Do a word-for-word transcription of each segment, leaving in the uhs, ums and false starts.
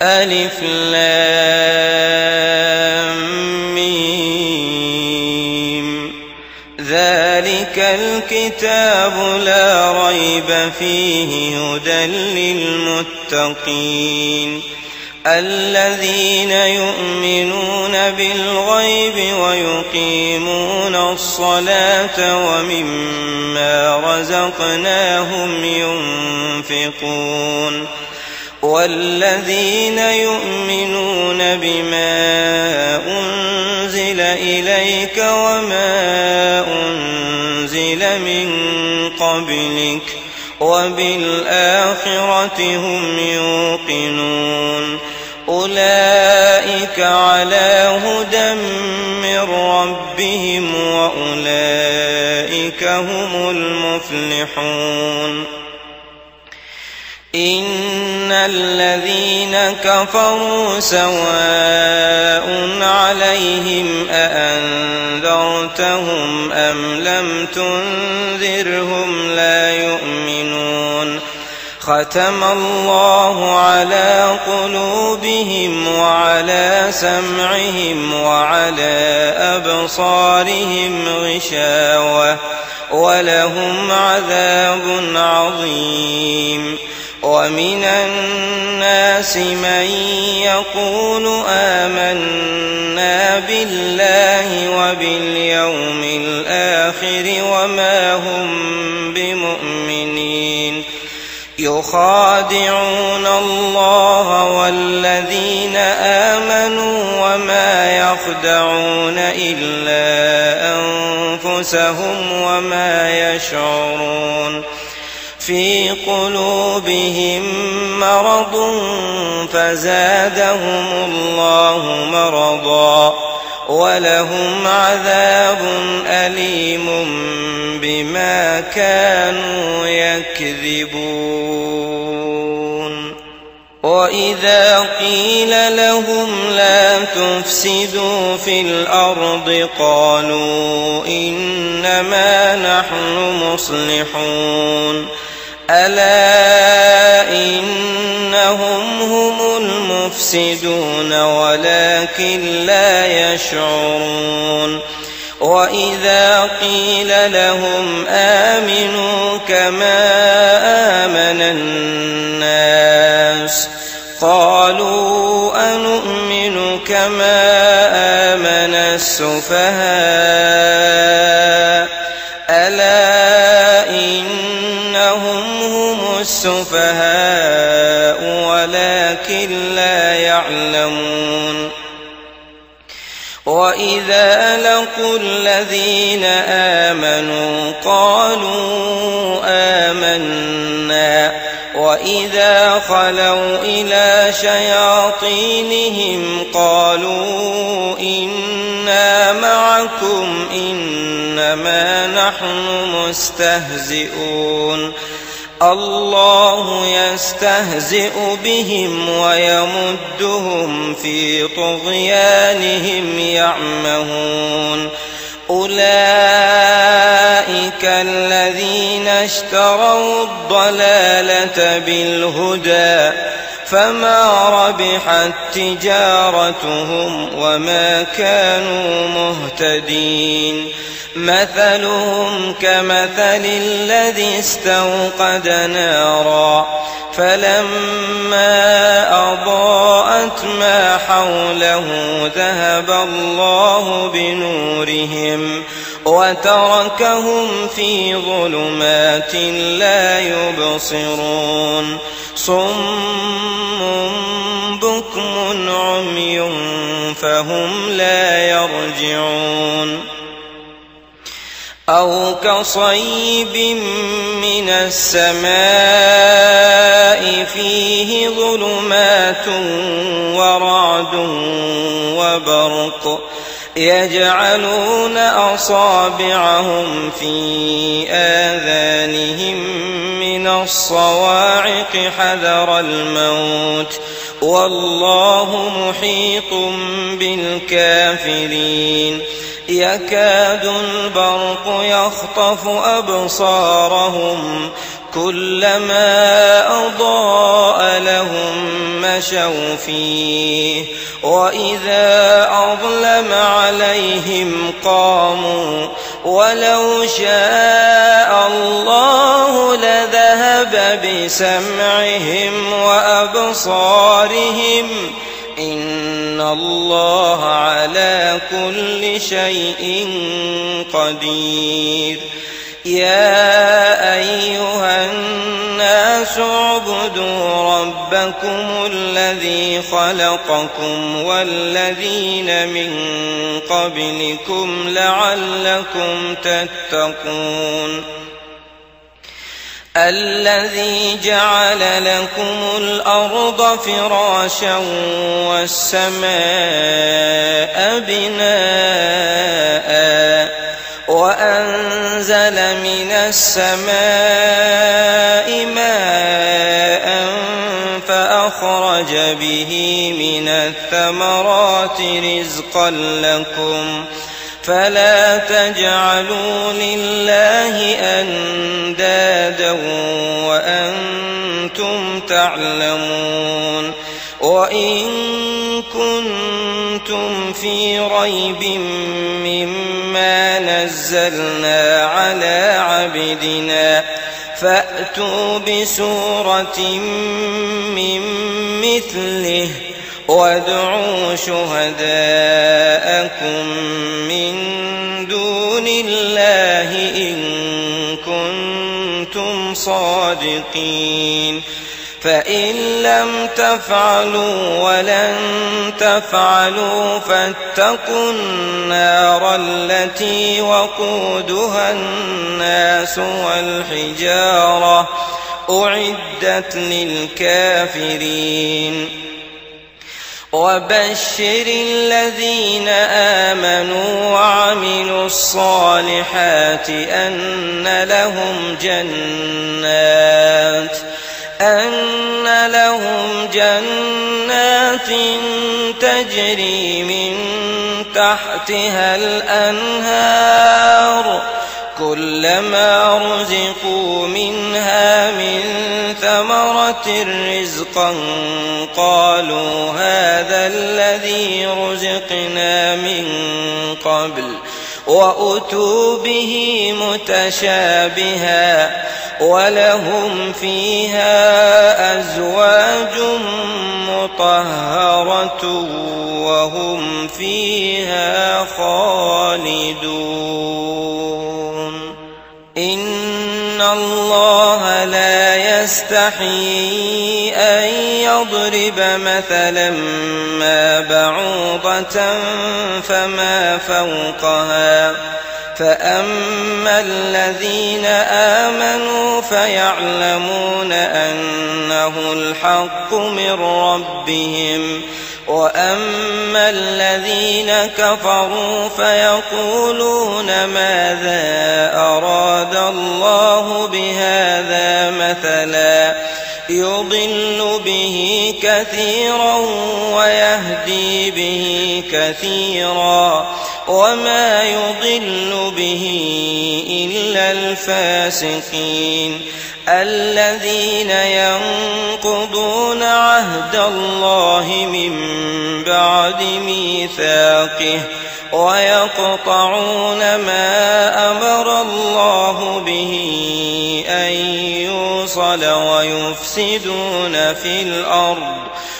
ألف لام ميم. ذلك الكتاب لا ريب فيه هدى للمتقين الذين يؤمنون بالغيب ويقيمون الصلاة ومما رزقناهم ينفقون والذين يؤمنون بما أنزل إليك وما أنزل من قبلك وبالآخرة هم يوقنون أولئك على هدى من ربهم وأولئك هم المفلحون إن الذين كفروا سواء عليهم أأنذرتهم أم لم تنذرهم لا يؤمنون ختم الله على قلوبهم وعلى سمعهم وعلى أبصارهم غشاوة ولهم عذاب عظيم ومن الناس من يقول آمنا بالله وباليوم الآخر وما هم بمؤمنين يخادعون الله والذين آمنوا وما يخدعون إلا أنفسهم وما يشعرون في قلوبهم مرض فزادهم الله مرضا ولهم عذاب أليم بما كانوا يكذبون وإذا قيل لهم لا تفسدوا في الأرض قالوا إنما نحن مصلحون ألا إنهم هم المفسدون ولكن لا يشعرون وإذا قيل لهم آمنوا كما آمن الناس قالوا أنؤمن كما آمن السفهاء ألا إنهم هم السفهاء ولكن لا يعلمون وإذا لقوا الذين آمنوا قالوا آمنا وإذا خلوا إلى شياطينهم قالوا إنا معكم إنما نحن مستهزئون الله يستهزئ بهم ويمدهم في طغيانهم يعمهون أولئك الذين اشتروا الضلالة بالهدى فما ربحت تجارتهم وما كانوا مهتدين مثلهم كمثل الذي استوقد نارا فلما أضاءت ما حوله ذهب الله بنورهم وتركهم في ظلمات لا يبصرون صم بكم عمي فهم لا يرجعون أو كصيب من السماء فيه ظلمات ورعد وبرق يجعلون أصابعهم في آذانهم من الصواعق حذر الموت والله محيط بالكافرين يكاد البرق يخطف أبصارهم كلما أضاء لهم مشوا فيه وإذا أظلم عليهم قاموا ولو شاء الله لذهب بسمعهم وأبصارهم إن الله على كل شيء قدير يا أيها الناس اعبدوا ربكم الذي خلقكم والذين من قبلكم لعلكم تتقون الذي جعل لكم الأرض فراشا والسماء بناء وأنزل من السماء ماء فأخرج به من الثمرات رزقا لكم فلا تجعلوا لله أندادا وأنتم تعلمون وإن كنتم في ريب مما نزلنا على عبدنا فأتوا بسورة من مثله وادعوا شهداءكم من دون الله إن كنتم صادقين فإن لم تفعلوا ولن تفعلوا فاتقوا النار التي وقودها الناس والحجارة أعدت للكافرين وبشر الذين آمنوا وعملوا الصالحات أن لهم جنات أن لهم جنات تجري من تحتها الأنهار كلما رزقوا منها من ثمرة رزقا قالوا هذا الذي رزقنا من قبل وأتوا به متشابها ولهم فيها أزواج مطهرة وهم فيها خالدون إن الله لا يستحيي أن يضرب مثلا ما بعوضة فما فوقها فأما الذين آمنوا فيعلمون أنه الحق من ربهم وأما الذين كفروا فيقولون ماذا أراد الله بهذا مثلا يضل به كثيرا ويهدي به كثيرا وما يضل به إلا الفاسقين الذين ينقضون عهد الله من بعد ميثاقه ويقطعون ما أمر الله به أن يوصل ويفسدون في الأرض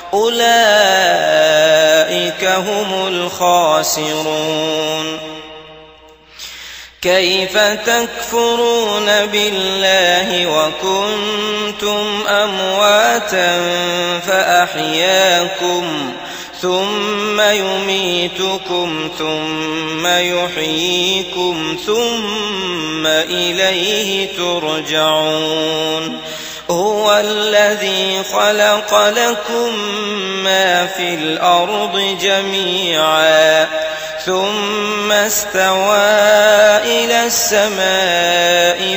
أولئك هم الخاسرون كيف تكفرون بالله وكنتم أمواتا فأحياكم ثم يميتكم ثم يحييكم ثم إليه ترجعون هو الذي خلق لكم ما في الأرض جميعا ثم استوى إلى السماء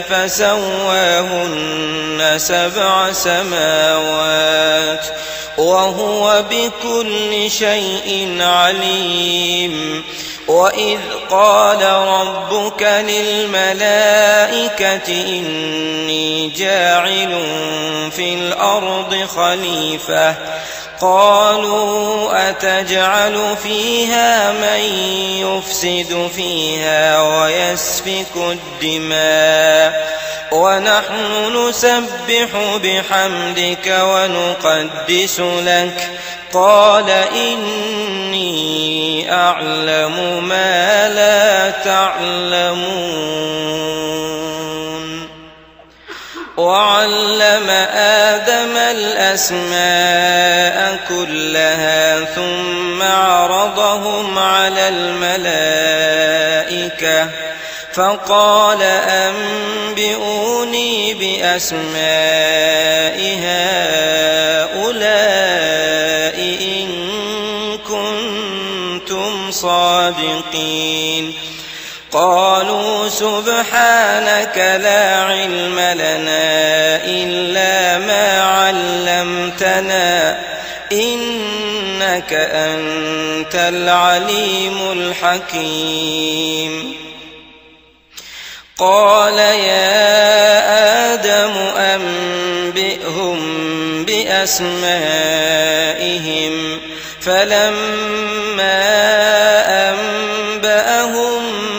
فسواهن سبع سماوات وهو بكل شيء عليم وإذ قال ربك للملائكة إني جاعل في الأرض خليفة قالوا أتجعل فيها من يفسد فيها ويسفك الدماء ونحن نسبح بحمدك ونقدس لك قال إني أعلم ما لا تعلمون وعلم آدم الأسماء كلها ثم عرضهم على الملائكة فقال أنبئوني بأسماء هؤلاء إن كنتم صادقين قالوا سبحانك لا علم لنا إلا ما علمتنا إنك أنت العليم الحكيم قال يا آدم أنبئهم بأسمائهم فلما أنبأهم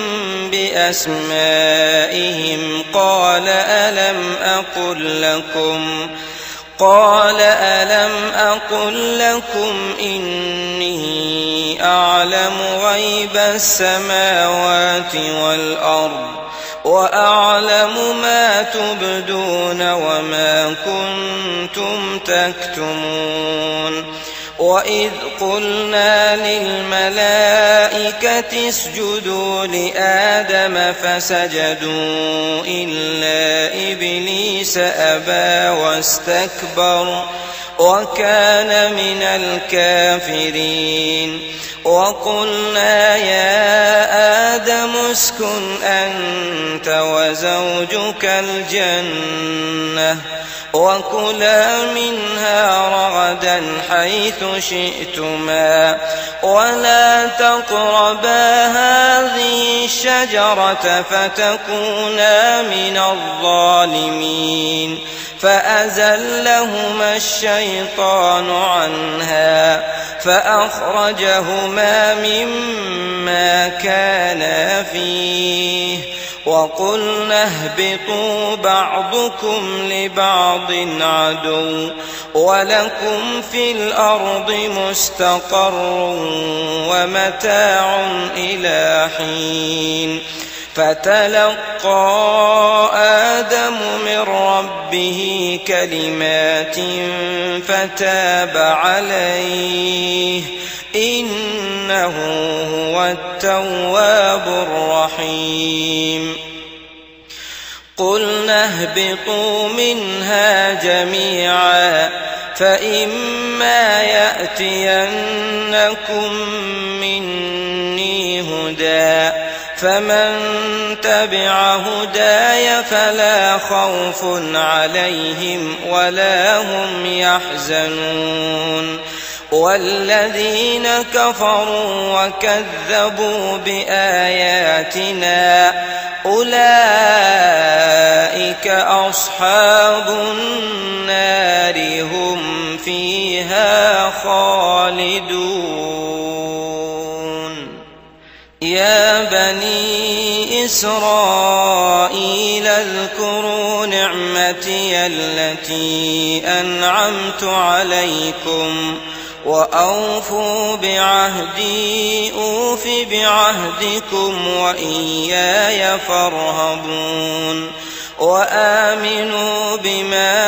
بأسمائهم قال ألم أقل لكم قال ألم أقل لكم إني أعلم غيب السماوات والأرض وأعلم ما تبدون وما كنتم تكتمون وإذ قلنا للملائكة اسجدوا لآدم فسجدوا إلا إبليس أبى واستكبر وكان من الكافرين وقلنا يا آدم اسكن أنت وزوجك الجنة وكلا منها رغدا حيث شئتما ولا تقربا هذه الشجرة فتكونا من الظالمين فأزلهما الشيطان عنها فأخرجهما مما كانا فيه وقلنا اهبطوا بعضكم لبعض عدو ولكم في الأرض مستقر ومتاع إلى حين فتلقى آدم من ربه كلمات فتاب عليه إنه هو التواب الرحيم قلنا اهبطوا منها جميعا فإما يأتينكم مني هدى فمن تبع هداي فلا خوف عليهم ولا هم يحزنون والذين كفروا وكذبوا بآياتنا أولئك أصحاب النار هم فيها خالدون يا بني إسرائيل اذكروا نعمتي التي أنعمت عليكم وأوفوا بعهدي أوف بعهدكم وإياي فارهبون وآمنوا بما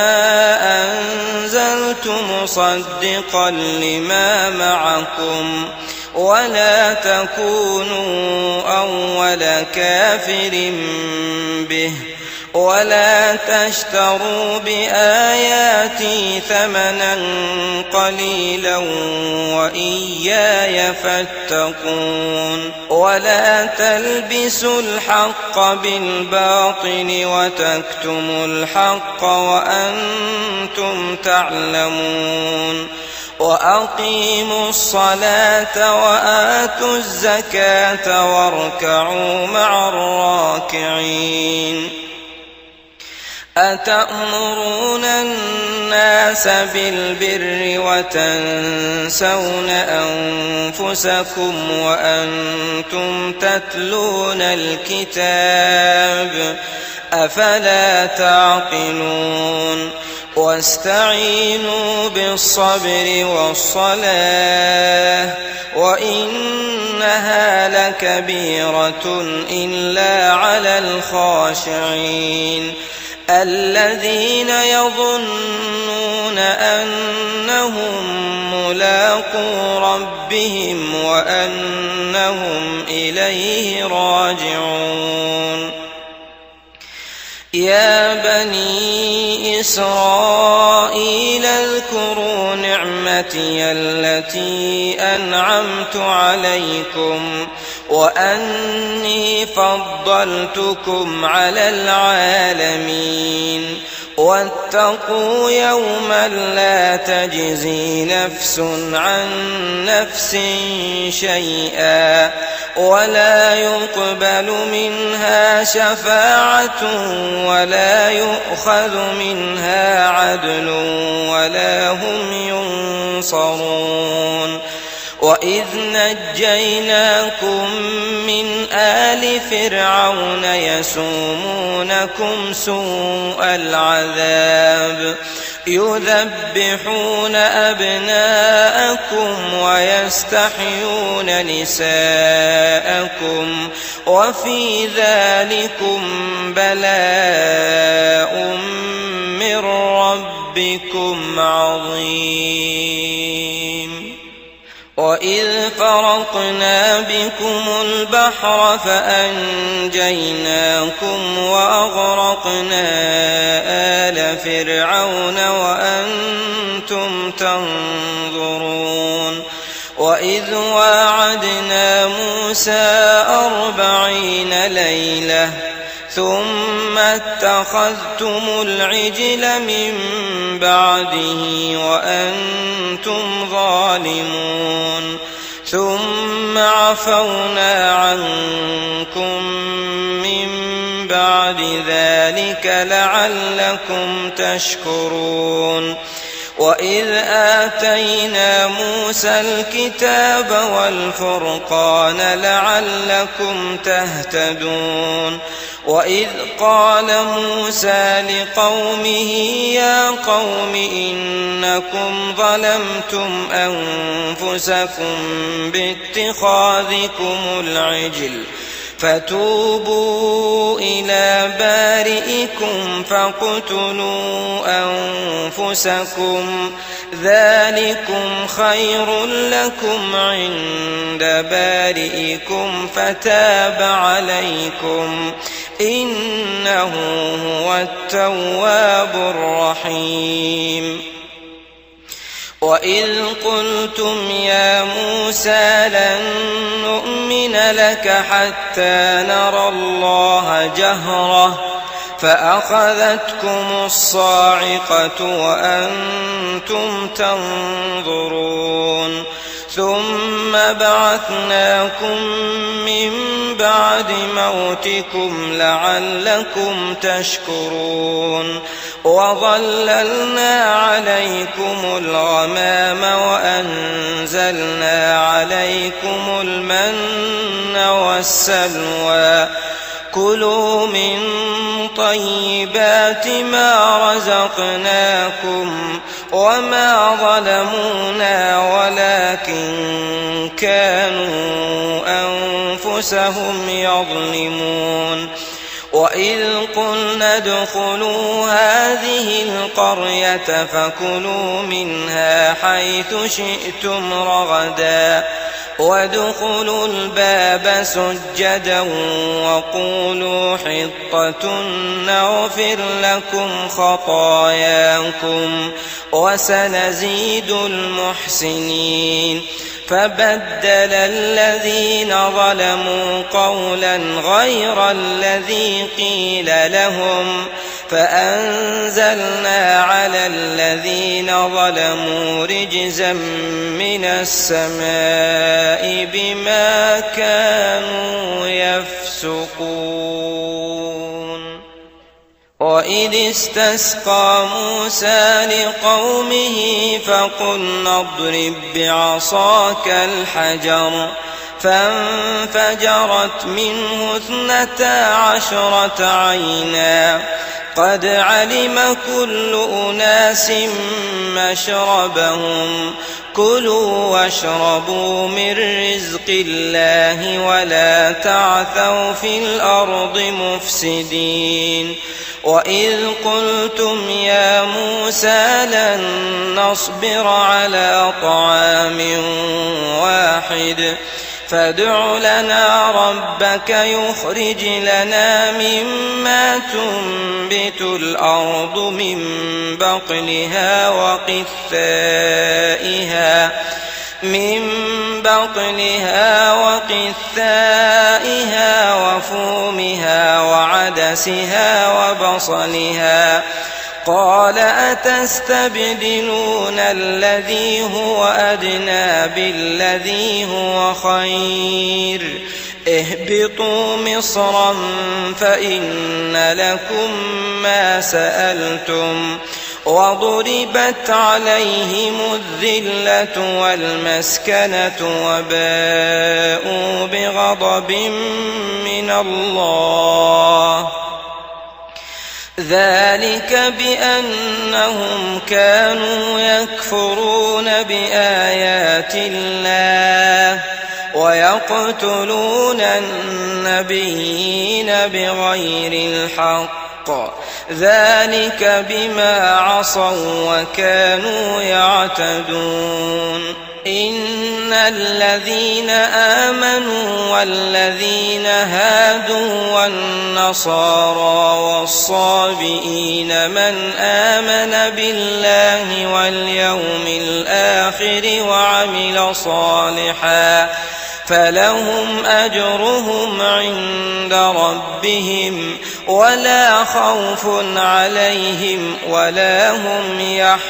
أنزلت مصدقا لما معكم ولا تكونوا أول كافر به ولا تشتروا بآياتي ثمنا قليلا وإياي فاتقون ولا تلبسوا الحق بالباطل وتكتموا الحق وأنتم تعلمون وأقيموا الصلاة وآتوا الزكاة واركعوا مع الراكعين أتأمرون الناس بالبر وتنسون أنفسكم وأنتم تتلون الكتاب أفلا تعقلون واستعينوا بالصبر والصلاة وإنها لكبيرة إلا على الخاشعين الذين يظنون أنهم ملاقو ربهم وأنهم إليه راجعون يا بني إسرائيل اذكروا نعمتي التي أنعمت عليكم وأني فضلتكم على العالمين واتقوا يوما لا تجزي نفس عن نفس شيئا ولا يقبل منها شفاعة ولا يؤخذ منها عدل ولا هم ينصرون وإذ نجيناكم من آل فرعون يسومونكم سوء العذاب يذبحون أبناءكم ويستحيون نساءكم وفي ذلكم بلاء من ربكم عظيم وإذ فرقنا بكم البحر فأنجيناكم وأغرقنا آل فرعون وأنتم تنظرون وإذ واعدنا موسى أربعين ليلة ثم اتخذتم العجل من بعده وأنتم ظالمون ثم عفونا عنكم من بعد ذلك لعلكم تشكرون وإذ آتينا موسى الكتاب والفرقان لعلكم تهتدون وإذ قال موسى لقومه يا قوم إنكم ظلمتم أنفسكم باتخاذكم العجل فتوبوا إلى بارئكم فاقتلوا أنفسكم ذلكم خير لكم عند بارئكم فتاب عليكم إنه هو التواب الرحيم وإذ قلتم يا موسى لن نؤمن لك حتى نرى الله جهرة فأخذتكم الصاعقة وأنتم تنظرون ثم بعثناكم من بعد موتكم لعلكم تشكرون وظللنا عليكم الغمام وأنزلنا عليكم المن والسلوى كلوا من طيبات ما رزقناكم وما ظلمونا ولكن كانوا أنفسهم يظلمون وإذ قلنا ادخلوا هذه القرية فكلوا منها حيث شئتم رغدا وادخلوا الباب سجدا وقولوا حطة نغفر لكم خطاياكم وسنزيد المحسنين. فبدل الذين ظلموا قولا غير الذي قيل لهم فأنزلنا على الذين ظلموا رجزا من السماء بما كانوا يفسقون. وإذ استسقى موسى لقومه فقلنا اضرب بعصاك الحجر فانفجرت منه اثنتا عشرة عينا قد علم كل أناس مشربهم كلوا واشربوا من رزق الله ولا تعثوا في الأرض مفسدين. وإذ قلتم يا موسى لن نصبر على طعام واحد فادع لنا ربك يخرج لنا مما تنبت الأرض من بقلها وقثائها من بقلها وقثائها وفومها وعدسها وبصلها قال أتستبدلون الذي هو أدنى بالذي هو خير اهبطوا مصرا فإن لكم ما سألتم وضربت عليهم الذلة والمسكنة وباءوا بغضب من الله ذلك بأنهم كانوا يكفرون بآيات الله ويقتلون النبيين بغير الحق ذلك بما عصوا وكانوا يعتدون. إن الذين آمنوا والذين هادوا والنصارى والصابئين من آمن بالله واليوم الآخر وعمل صالحا فلهم أجرهم عند ربهم ولا خوف عليهم ولا هم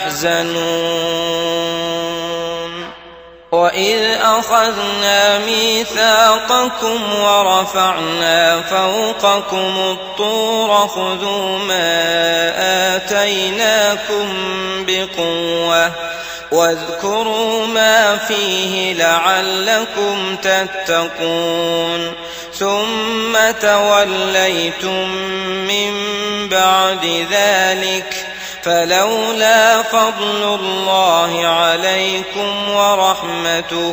يحزنون. وإذ أخذنا ميثاقكم ورفعنا فوقكم الطور خذوا ما آتيناكم بقوة واذكروا ما فيه لعلكم تتقون ثم توليتم من بعد ذلك فلولا فضل الله عليكم ورحمته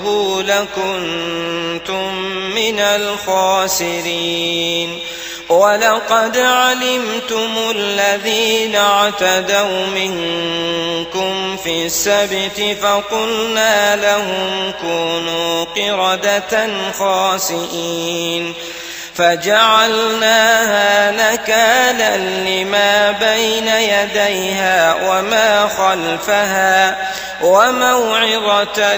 لكنتم من الخاسرين. ولقد علمتم الذين اعتدوا منكم في السبت فقلنا لهم كونوا قردة خاسئين فجعلناها نكالا لما بين يديها وما خلفها وموعظة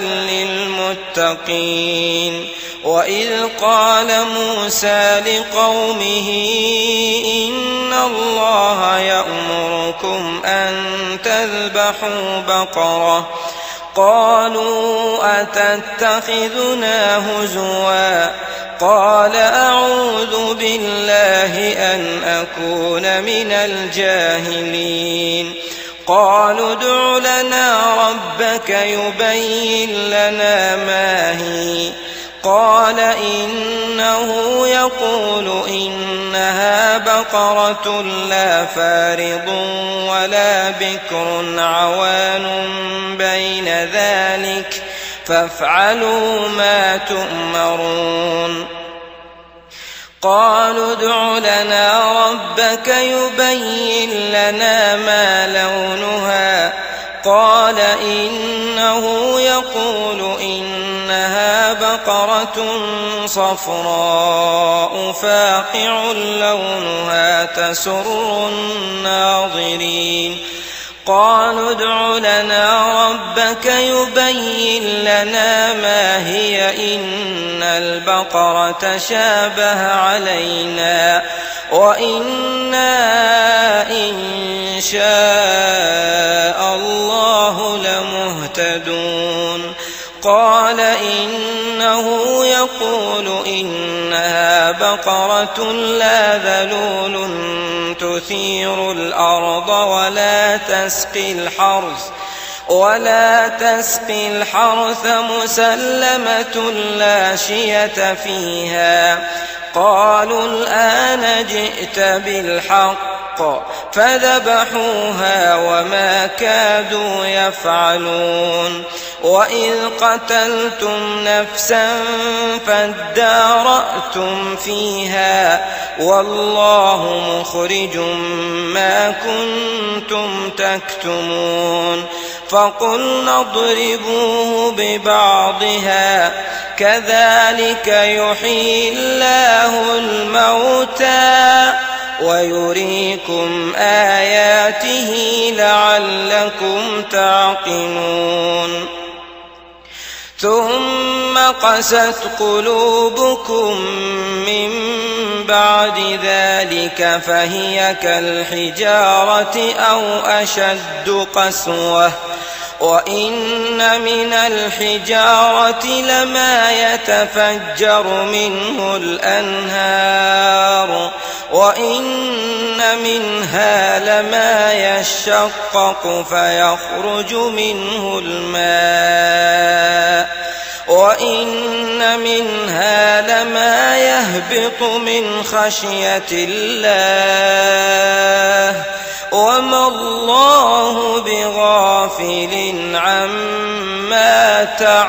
للمتقين. وإذ قال موسى لقومه إن الله يأمركم أن تذبحوا بقرة قالوا أتتخذنا هزوا قال أعوذ بالله أن أكون من الجاهلين. قالوا ادع لنا ربك يبين لنا ما هي قال إنه يقول إنها بقرة لا فارض ولا بكر عوان بين ذلك فافعلوا ما تؤمرون. قالوا ادع لنا ربك يبين لنا ما لونها قال إنه يقول إنها بقرة صفراء فاقع لونها تسر الناظرين قالوا ادع لنا ربك يبين لنا ما هي إن البقرة شابه علينا وإنا إن شاء الله لمهتدون قال إنه يقول إنها بقرة لا ذلول تثير الأرض ولا تسقي الحرث ولا تسقي الحرث مسلمة لا شية فيها قالوا الآن جئت بالحق فذبحوها وما كادوا يفعلون وإذ قتلتم نفسا فادارأتم فيها والله مخرج ما كنتم تكتمون فقلنا اضربوه ببعضها كذلك يحيي الله الموتى ويريكم آياته لعلكم تعقلون ثم قست قلوبكم من بعد ذلك فهي كالحجارة أو أشد قسوة وإن من الحجارة لما يتفجر منه الأنهار وإن منها لما يشقق فيخرج منه الماء وإن منها لما يهبط من خشية الله وما الله بغافل عما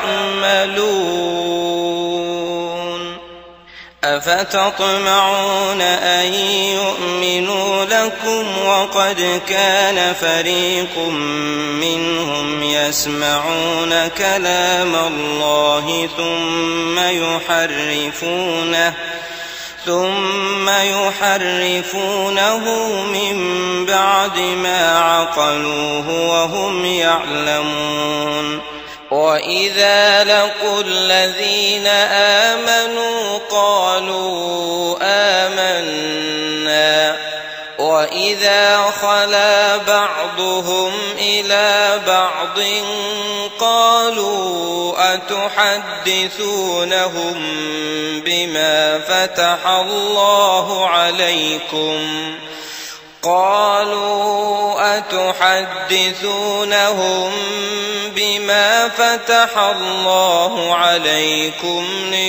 تعملون أفتطمعون أن يؤمنوا لكم وقد كان فريق منهم يسمعون كلام الله ثم يحرفونه ثم يحرفونه من بعد ما عقلوه وهم يعلمون وإذا لقوا الذين آمنوا قالوا آمنا وإذا خلا بعضهم إلى بعض قالوا أتحدثونهم بما فتح الله عليكم قالوا أتحدثونهم بما فتح الله عليكم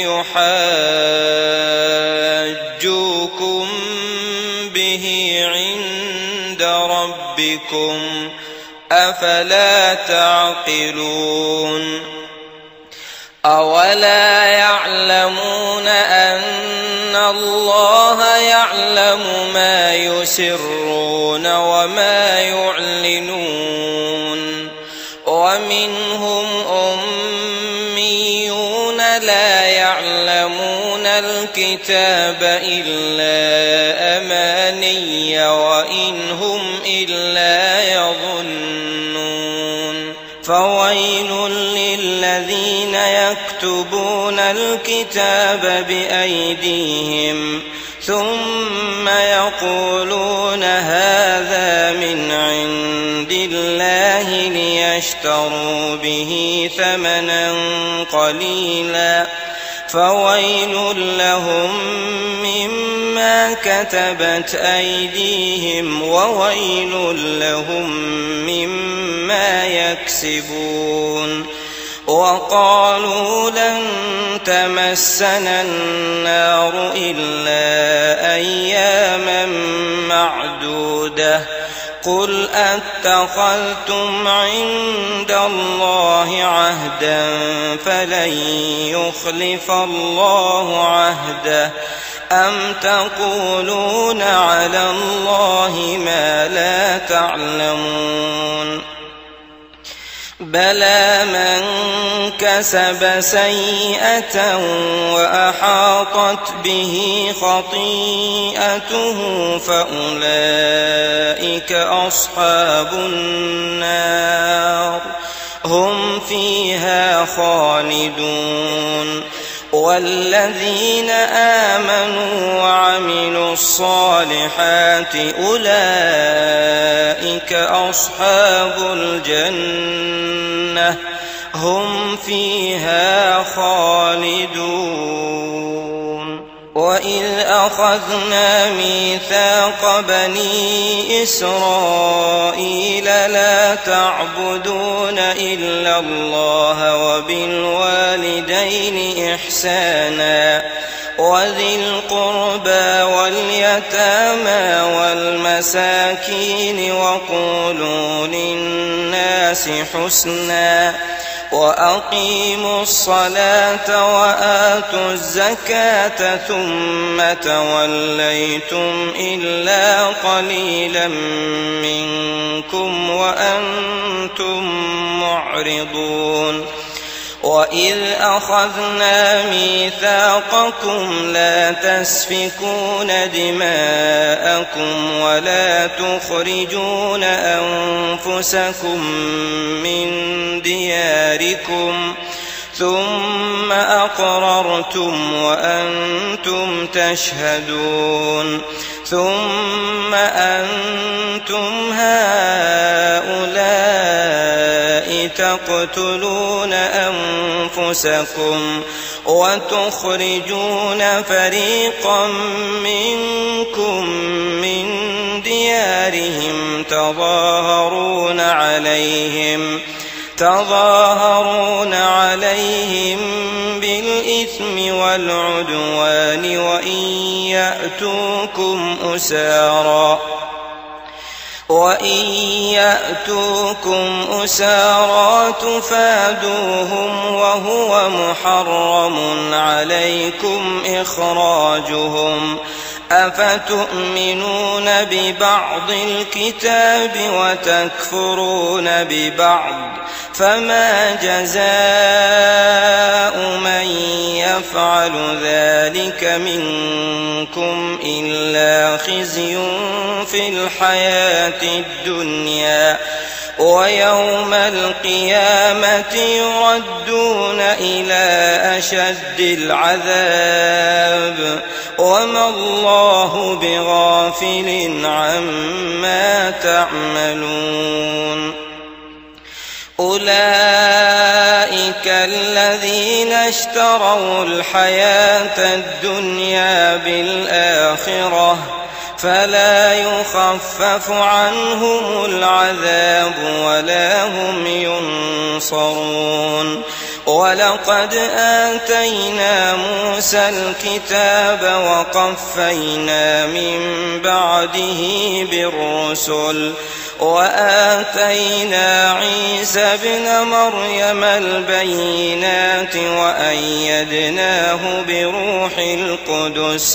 ليحاجوكم به عند ربكم أفلا تعقلون أولا يعلمون أن الله يعلم ما يسرون وما يعلنون ومنهم أميون لا يعلمون الكتاب إلا أماني وإن هم إلا يظنون فويل للذين يكتبون الكتاب بأيديهم ثم يقولون هذا من عند الله ليشتروا به ثمنا قليلا فويل لهم مما كتبت أيديهم وويل لهم مما يكسبون وقالوا لن تمسنا النار إلا أياما معدودة قل أتخذتم عند الله عهدا فلن يخلف الله عهده أم تقولون على الله ما لا تعلمون بلى من كسب سيئة وأحاطت به خطيئته فأولئك أصحاب النار هم فيها خالدون والذين آمنوا وعملوا الصالحات أولئك أصحاب الجنة هم فيها خالدون وإذ أخذنا ميثاق بني إسرائيل لا تعبدون إلا الله وبالوالدين إحسانا وذي القربى واليتامى والمساكين وقولوا للناس حسنا وأقيموا الصلاة وآتوا الزكاة ثم توليتم إلا قليلا منكم وأنتم معرضون وإذ أخذنا ميثاقكم لا تسفكون دماءكم ولا تخرجون أنفسكم من دياركم ثم أقررتم وأنتم تشهدون ثم أنتم هؤلاء تقتلون أنفسكم وتخرجون فريقا منكم من ديارهم تظاهرون عليهم تظاهرون عليهم بالإثم والعدوان وإن يأتوكم أسارى وإن يأتوكم أسارى تفادوهم وهو محرم عليكم إخراجهم أفتؤمنون ببعض الكتاب وتكفرون ببعض فما جزاء من يفعل ذلك منكم إلا خزي في الحياة الدنيا ويوم القيامة يردون إلى أشد العذاب وما الله بغافل عما تعملون أولئك الذين اشتروا الحياة الدنيا بالآخرة فلا يخفف عنهم العذاب ولا هم ينصرون ولقد آتينا موسى الكتاب وقفينا من بعده بالرسل وآتينا عيسى ابن مريم البينات وأيدناه بروح القدس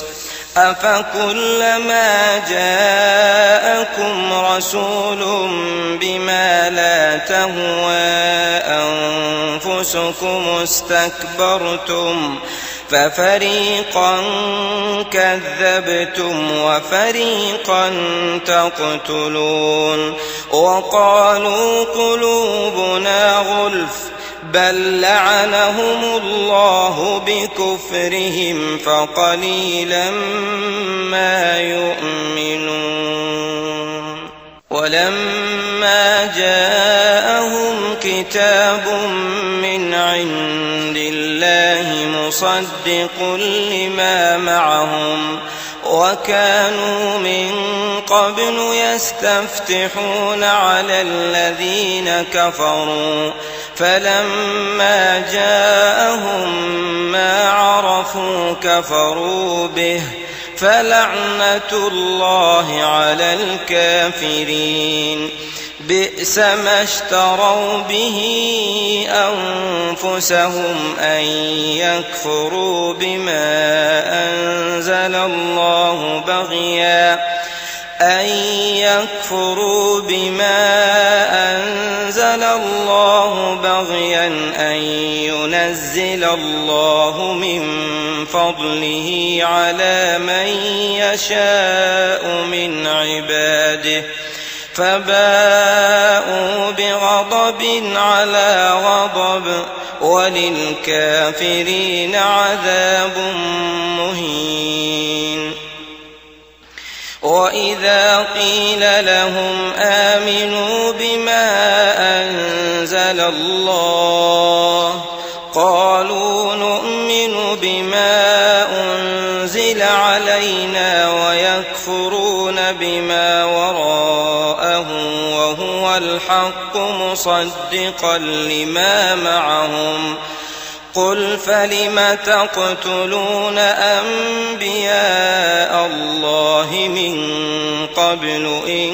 أفكلما جاءكم رسول بما لا تهوى أنفسكم استكبرتم ففريقا كذبتم وفريقا تقتلون وقالوا قلوبنا غلف بل لعنهم الله بكفرهم فقليلا ما يؤمنون ولما جاءهم كتاب من عند الله مصدق لما معهم وكانوا من قبل يستفتحون على الذين كفروا فلما جاءهم ما عرفوا كفروا به فلعنة الله على الكافرين بئس ما اشتروا به أنفسهم أن يكفروا بما أنزل الله بغيا أن يكفروا بما أنزل الله بغيا أن ينزل الله من فضله على من يشاء من عباده فباءوا بغضب على غضب وللكافرين عذاب مهين. وإذا قيل لهم آمنوا بما أنزل الله قالوا نؤمن بما أنزل علينا ويكفرون بما وراءه وهو الحق مصدقا لما معهم قل فلم تقتلون أنبياء الله من قبل إن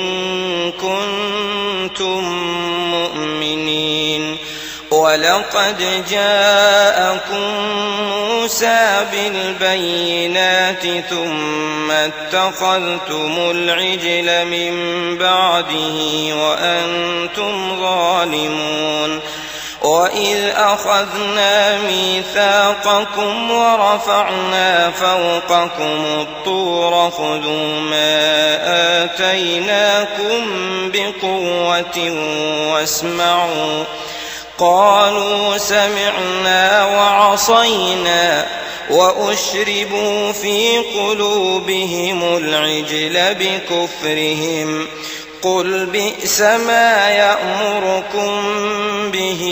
كنتم مؤمنين ولقد جاءكم موسى بالبينات ثم اتخذتم العجل من بعده وأنتم ظالمون وإذ أخذنا ميثاقكم ورفعنا فوقكم الطور خذوا ما آتيناكم بقوة واسمعوا قالوا سمعنا وعصينا وأشربوا في قلوبهم العجل بكفرهم قل بئس ما يأمركم به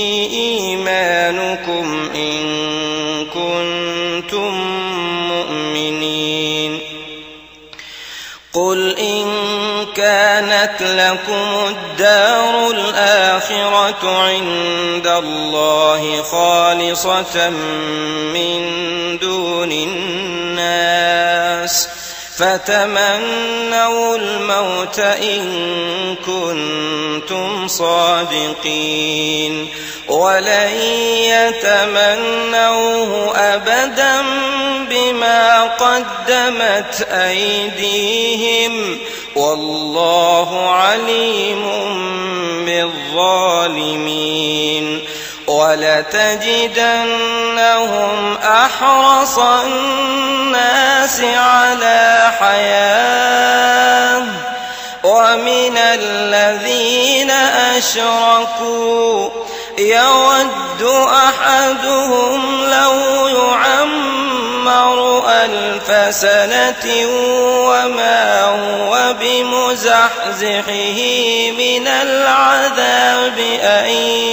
إيمانكم إن كنتم مؤمنين قل إن كانت لكم الدار الآخرة عند الله خالصة من دون الناس فتمنوا الموت إن كنتم صادقين ولن يتمنوه أبدا بما قدمت أيديهم والله عليم بالظالمين ولتجدنهم أحرص الناس على حياة ومن الذين أشركوا يود أحدهم لو يعمر ألف سنة وما هو بمزحزحه من العذاب أن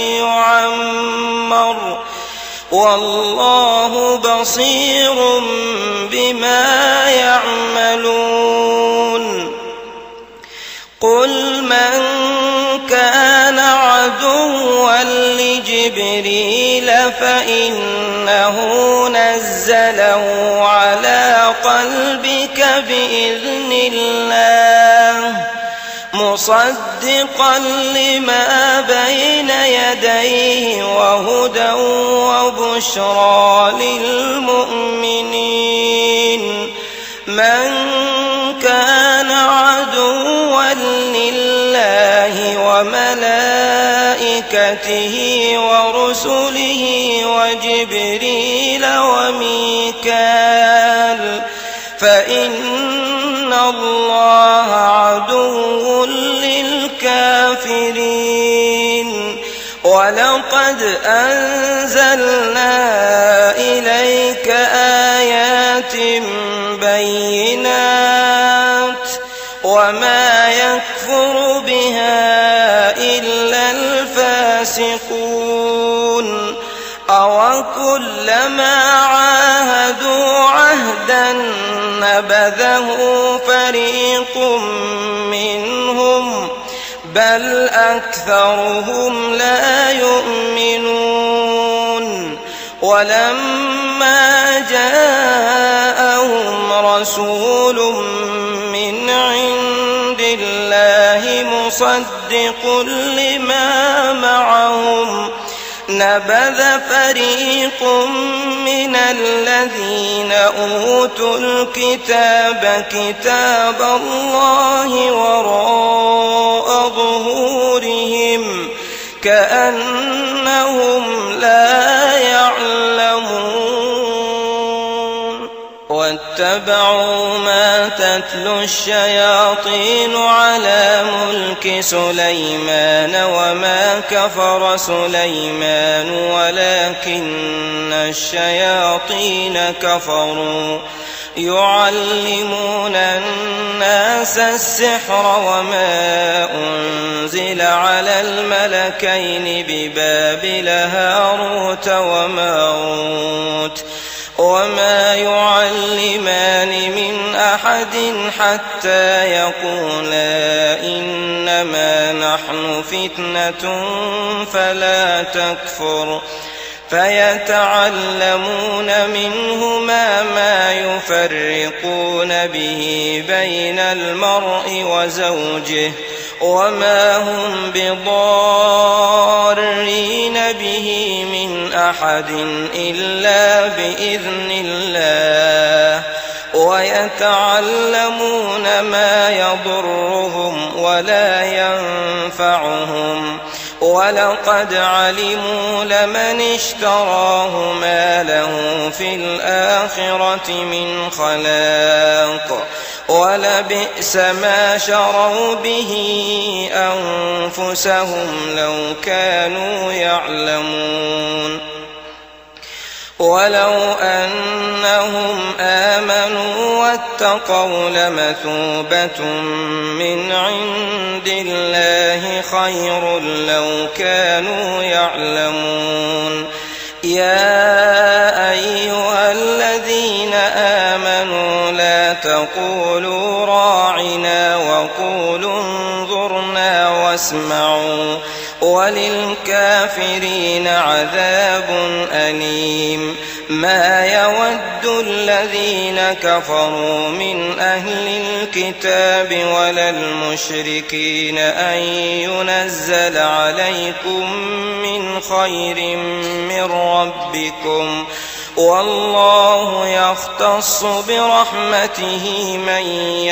يعمر والله بصير بما يعملون قل من كان عدوا لجبريل فإنه نزله على قلبك بإذن الله مصدقا لما بين يديه وهدى وبشرى للمؤمنين من كان عدوا لله وملائكته ورسله وجبريل وميكال فإن الله عدو للكافرين ولقد أنزلنا إليك آيات بينات وما يكفر بها إلا الفاسقون أوكلما عاهدوا عهدا نبذه فريق منهم بل أكثرهم لا يؤمنون ولما جاءهم رسول من عند الله مصدق لما معهم نبذ فريق من الذين أوتوا الكتاب كتاب الله وراء ظهورهم كأنهم لا يعلمون واتبعوا ما تتلو الشياطين على ملك سليمان وما كفر سليمان ولكن الشياطين كفروا يعلمون الناس السحر وما أنزل على الملكين ببابل هاروت وماروت وما يعلمان من أحد حتى يقولا إنما نحن فتنة فلا تكفر فيتعلمون منهما ما يفرقون به بين المرء وزوجه وما هم بضارين به من أحد إلا بإذن الله ويتعلمون ما يضرهم ولا ينفعهم ولقد علموا لمن اشتراه ما له في الآخرة من خلاق ولبئس ما شروا به أنفسهم لو كانوا يعلمون ولو أنهم آمنوا واتقوا لمثوبة من عند الله خير لو كانوا يعلمون يا أيها الذين آمنوا لا تقولوا راعنا وقولوا انظرنا واسمعوا وللكافرين عذاب أليم ما يود الذين كفروا من أهل الكتاب ولا المشركين أن ينزل عليكم من خير من ربكم والله يختص برحمته من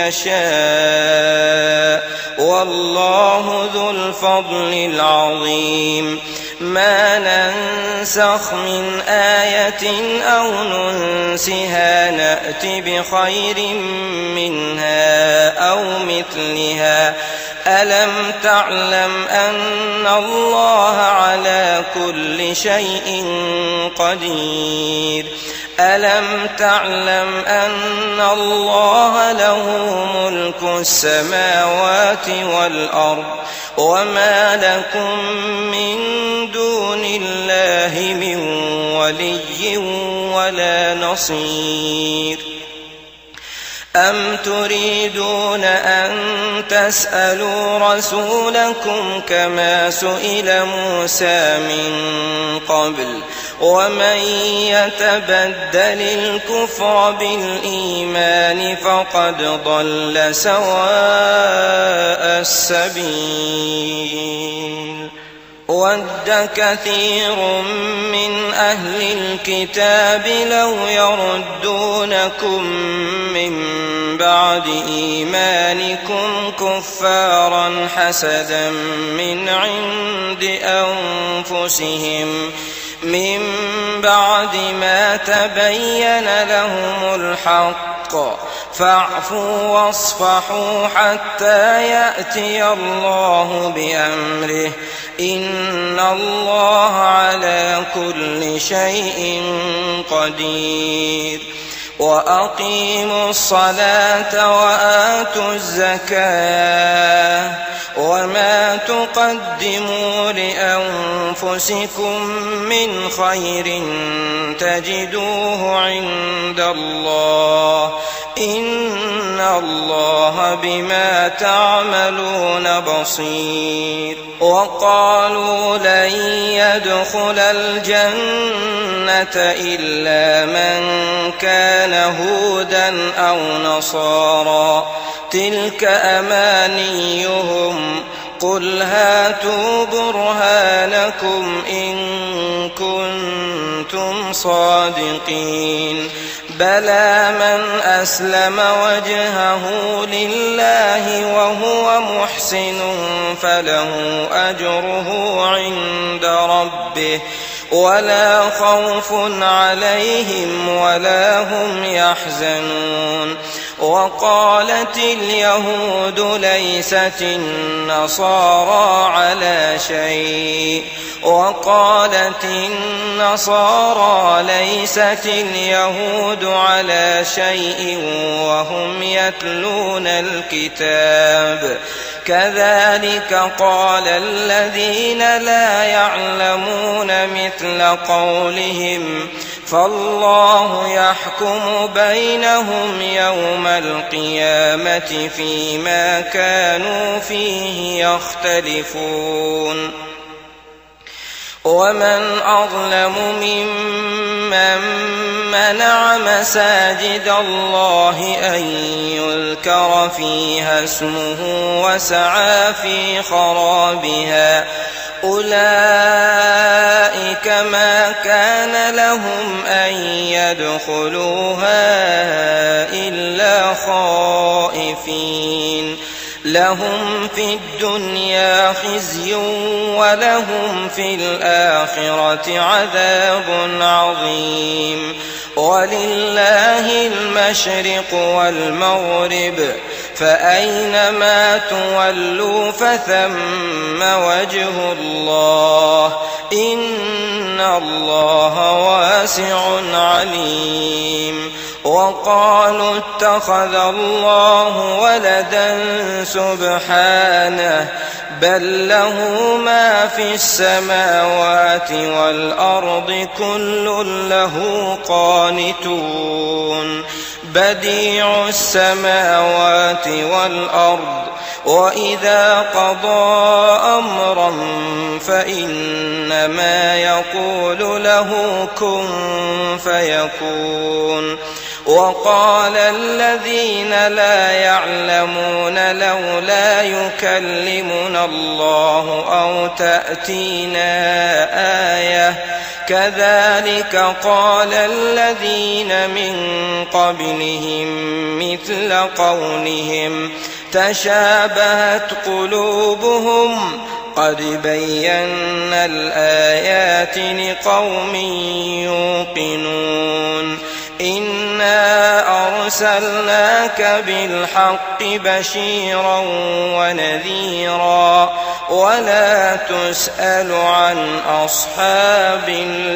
يشاء والله ذو الفضل العظيم ما ننسخ من آية أو ننسها نأت بخير منها أو مثلها ألم تعلم أن الله على كل شيء قدير ألم تعلم أن الله له ملك السماوات والأرض وما لكم من دون الله من ولي ولا نصير أم تريدون أن تسألوا رسولكم كما سئل موسى من قبل ومن يتبدل الكفر بالإيمان فقد ضل سواء السبيل ود كثير من أهل الكتاب لو يردونكم من بعد إيمانكم كفارا حسدا من عند أنفسهم من بعد ما تبين لهم الحق فاعفوا واصفحوا حتى يأتي الله بأمره إن الله على كل شيء قدير وأقيموا الصلاة وآتوا الزكاة وما تقدموا لأنفسكم من خير تجدوه عند الله إن الله بما تعملون بصير وقالوا لن يدخل الجنة إلا من كان هودا أو نصارى تلك أمانيهم قل هاتوا برهانكم إن كنتم صادقين بلى من أسلم وجهه لله وهو محسن فله أجره عند ربه ولا خوف عليهم ولا هم يحزنون وقالت اليهود ليست النصارى على شيء وقالت النصارى ليست اليهود على شيء وهم يتلون الكتاب كذلك قال الذين لا يعلمون مثل قولهم فالله يحكم بينهم يوم القيامة فيما كانوا فيه يختلفون ومن أظلم ممن منع مساجد الله أن يذكر فيها اسمه وسعى في خرابها أولئك ما كان لهم أن يدخلوها إلا خائفين لهم في الدنيا خزي ولهم في الآخرة عذاب عظيم ولله المشرق والمغرب فأينما تولوا فثم وجه الله إن الله واسع عليم وقالوا اتخذ الله ولدا سبحانه بل له ما في السماوات والأرض كل له قانتون بديع السماوات والأرض وإذا قضى أمرا فإنما يقول له كن فيكون وقال الذين لا يعلمون لولا يكلمنا الله أو تأتينا آية كذلك قال الذين من قبلهم مثل قولهم تشابهت قلوبهم قد بينا الآيات لقوم يوقنون إنا أرسلناك بالحق بشيرا ونذيرا ولا تسأل عن أصحاب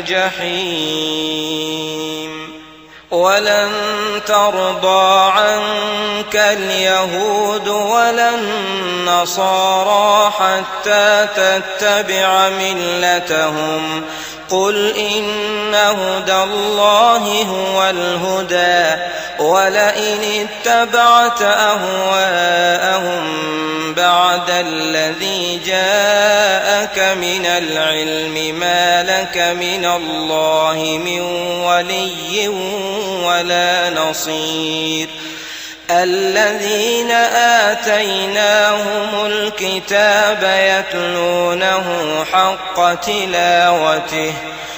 الجحيم ولن ترضى عنك اليهود ولا النصارى حتى تتبع ملتهم قل إن هدى الله هو الهدى ولئن اتبعت أهواءهم بعد الذي جاءك من العلم ما لك من الله من ولي ولا نصير الذين آتيناهم الكتاب يتلونه حق تلاوته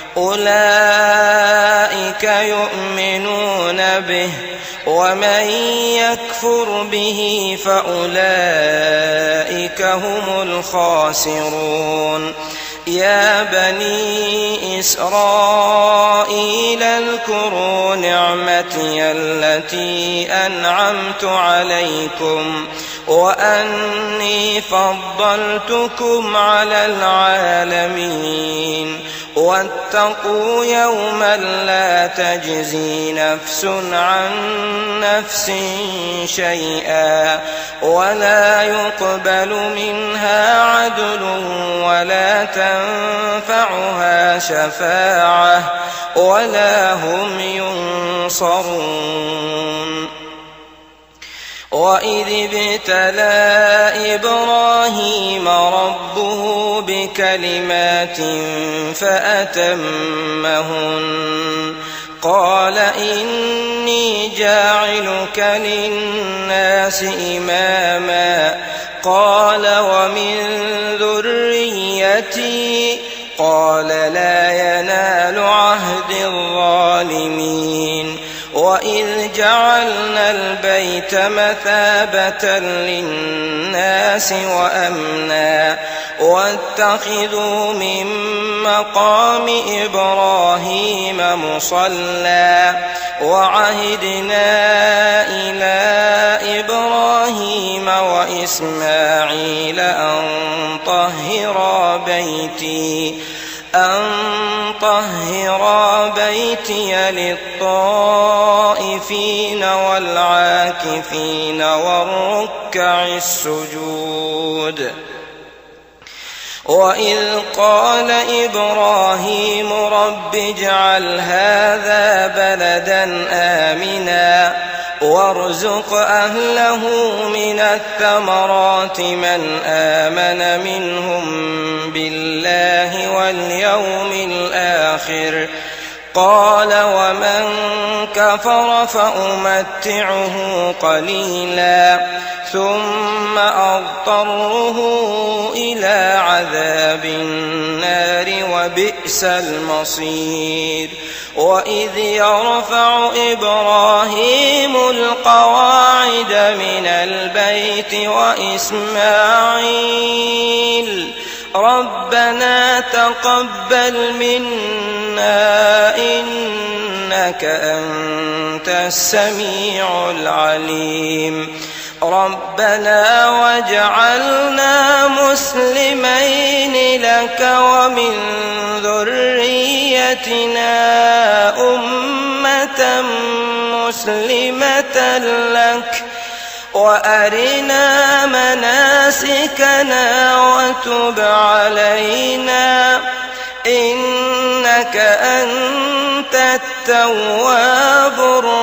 أولئك يؤمنون به ومن يكفر به فأولئك هم الخاسرون يا بني إسرائيل اذكروا نعمتي التي أنعمت عليكم وأني فضلتكم على العالمين واتقوا يوما لا تجزي نفس عن نفس شيئا ولا يقبل منها عدل ولا تنفعها شفاعة ولا هم ينصرون وإذ ابتلى إبراهيم ربه بكلمات فأتمهن قال إني جاعلك للناس إماما قال ومن ذريتي قال لا ينال عهد الظالمين وإذ جعلنا البيت مثابة للناس وأمنا واتخذوا من مقام إبراهيم مصلى وعهدنا إلى إبراهيم وإسماعيل أن طهرا بيتي أن طهرا بيتي للطائفين والعاكفين والركع السجود وإذ قال إبراهيم رب اجعل هذا بلدا آمنا وارزق أهله من الثمرات من آمن منهم بالله واليوم الآخر قال ومن كفر فأمتعه قليلا ثم أضطره إلى عذاب النار وبئس المصير وإذ يرفع إبراهيم القواعد من البيت وإسماعيل ربنا تقبل منا إنك أنت السميع العليم ربنا واجعلنا مسلمين لك ومن ذريتنا أمة مسلمة لك وأرنا مناسكنا وتب علينا إنك أنت التواب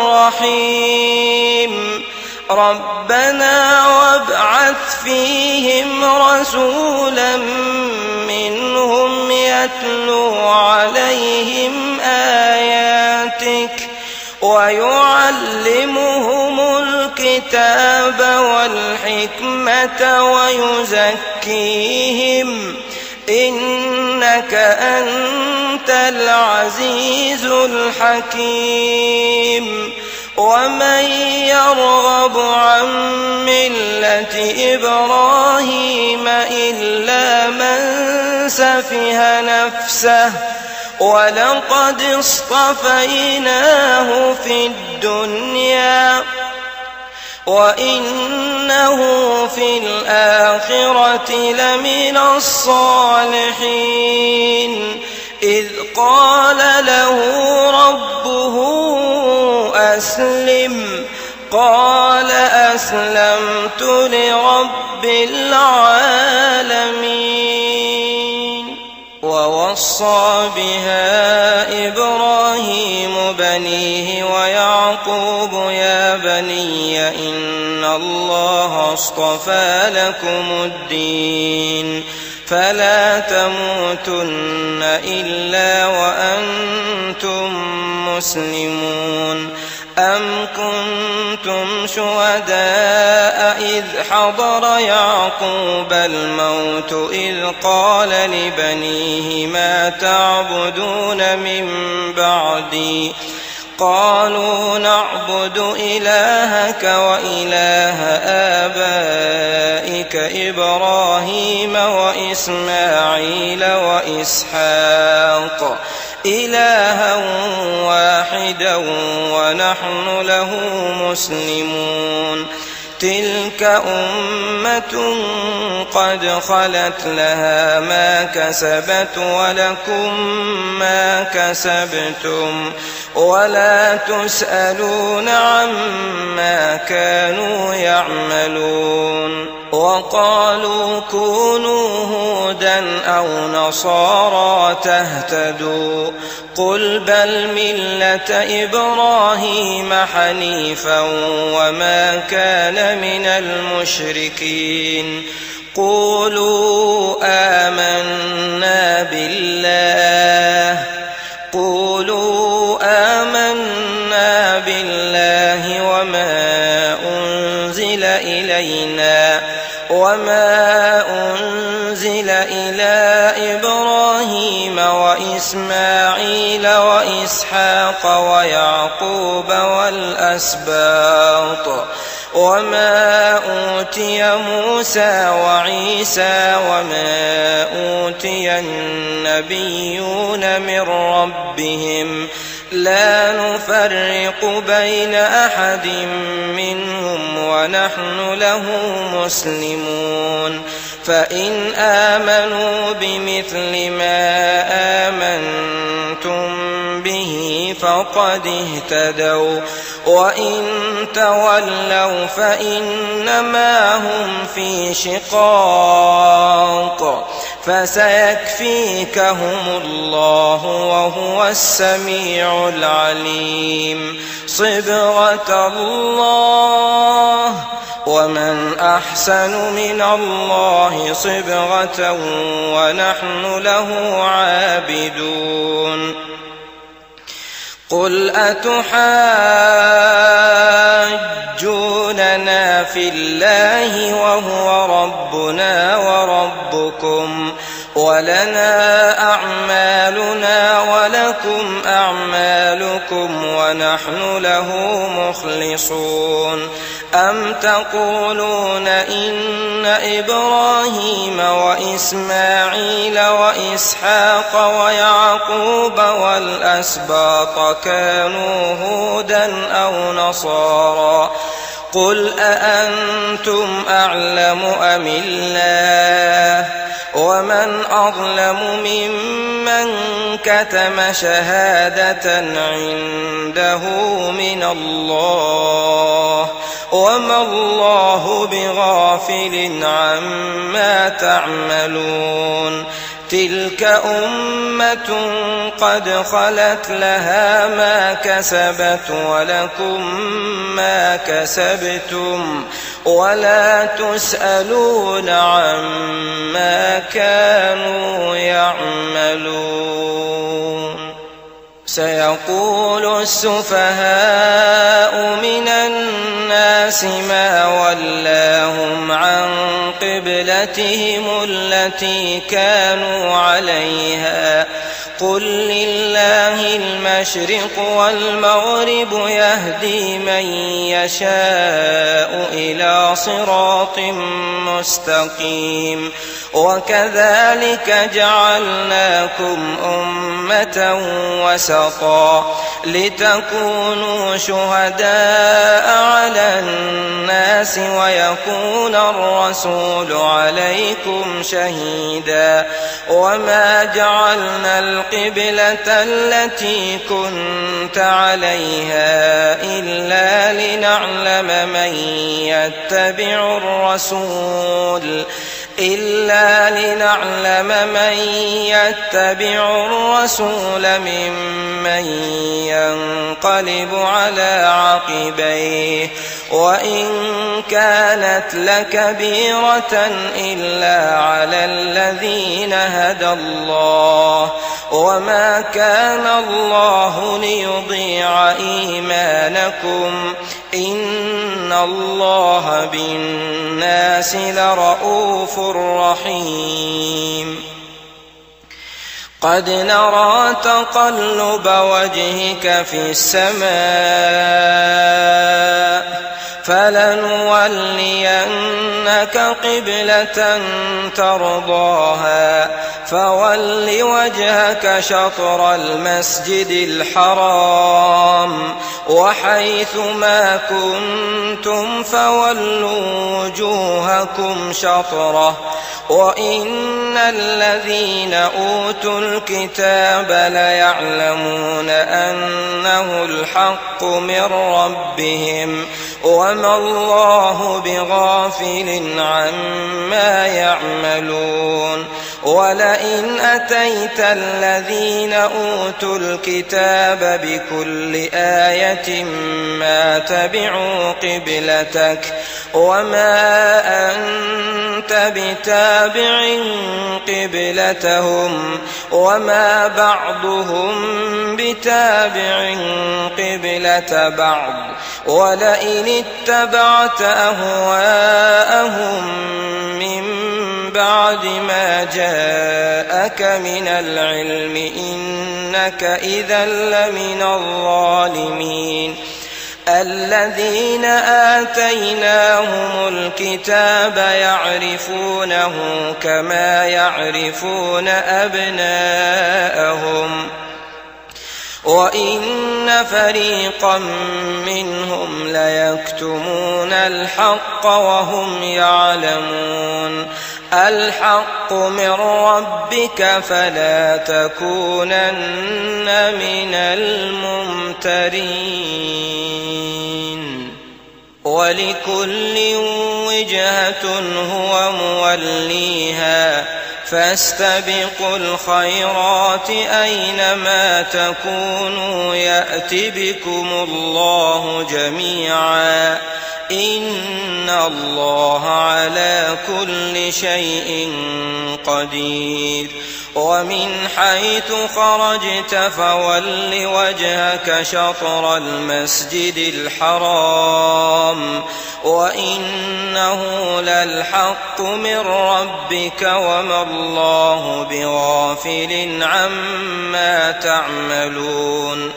الرحيم ربنا وابعث فيهم رسولا منهم يتلو عليهم آياتك ويعلمهم الكتاب والحكمة ويزكيهم إنك أنت العزيز الحكيم ومن يرغب عن ملة إبراهيم إلا من سفه نفسه ولقد اصطفيناه في الدنيا وإنه في الآخرة لمن الصالحين إذ قال له ربه أسلم قال أسلمت لرب العالمين ووصى بها إبراهيم بنيه ويعقوب يا بني إن الله اصطفى لكم الدين فلا تموتن إلا وأنتم مسلمون أم كنتم شهداء إذ حضر يعقوب الموت إذ قال لبنيه ما تعبدون من بعدي قالوا نعبد إلهك وإله آبائك إبراهيم وإسماعيل وإسحاق إلها واحدا ونحن له مسلمون تلك أمة قد خلت لها ما كسبت ولكم ما كسبتم ولا تسألون عما كانوا يعملون وقالوا كونوا هودا أو نصارى تهتدوا قل بل ملة إبراهيم حنيفا وما كان من المشركين قولوا آمنا بالله قولوا آمنا بالله وما أنزل إلينا وما أنزل إلى وإسحاق ويعقوب والأسباط وما أوتي موسى وعيسى وما أوتي النبيون من ربهم لا نفرق بين أحد منهم ونحن له مسلمون فإن آمنوا بمثل ما آمنتم به فقد اهتدوا وإن تولوا فإنما هم في شقاق فسيكفيكهم الله وهو السميع العليم صبغة الله ومن أحسن من الله صبغة ونحن له عابدون قل أتحاجوننا في الله وهو ربنا وربكم ولنا أعمالنا ولكم أعمالكم ونحن له مخلصون أم تقولون إن إبراهيم وإسماعيل وإسحاق ويعقوب والأسباط كانوا هودا أو نصارى قل أأنتم أعلم أم الله ومن أظلم ممن كتم شهادة عنده من الله وما الله بغافل عما تعملون تلك أمة قد خلت لها ما كسبت ولكم ما كسبتم ولا تسألون عما كانوا يعملون سيقول السفهاء من الناس ما ولاهم عن قبلتهم التي كانوا عليها قل لله المشرق والمغرب يهدي من يشاء إلى صراط مستقيم وكذلك جعلناكم أمة وسطا لتكونوا شهداء على الناس ويكون الرسول عليكم شهيدا وما جعلنا القبلة التي كنت عليها إلا لنعلم من يتبع الرسول إلا لنعلم من يتبع الرسول ممن ينقلب على عقبيه وإن كانت لكبيرة إلا على الذين هدى الله وما كان الله ليضيع إيمانكم إن الله بالناس لرؤوف رحيم قد نرى تقلب وجهك في السماء فلنولينك قبلة ترضاها فول وجهك شطر المسجد الحرام وحيث ما كنتم فولوا وجوهكم شطره وإن الذين أوتوا الكتاب ليعلمون أنه الحق من ربهم وما الله بغافل عما يعملون ولئن أتيت الذين أوتوا الكتاب بكل آية ما تبعوا قبلتك وما أنت بتابع قبلتهم وما بعضهم بتابع قبلة بعض ولئن اتبعت أهواءهم من بعد ما جاءك من العلم إنك إذا لمن الظالمين الذين آتيناهم الكتاب يعرفونه كما يعرفون أبناءهم وإن فريقا منهم ليكتمون الحق وهم يعلمون الحق من ربك فلا تكونن من الممترين ولكل وجهة هو موليها فاستبقوا الخيرات أينما تكونوا يأت بكم الله جميعا إن الله على كل شيء قدير ومن حيث خرجت فول وجهك شطر المسجد الحرام وإنه للحق من ربك وما الله بغافل عما تعملون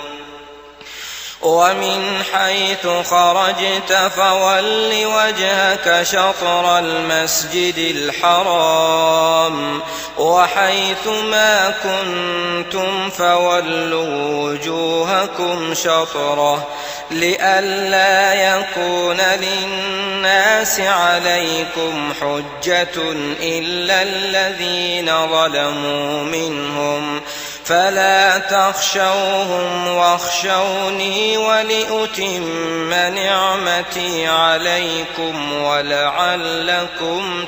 ومن حيث خرجت فول وجهك شطر المسجد الحرام وحيث ما كنتم فولوا وجوهكم شطره لئلا يكون للناس عليكم حجة إلا الذين ظلموا منهم فلا تخشوهم واخشوني ولأتم نعمتي عليكم ولعلكم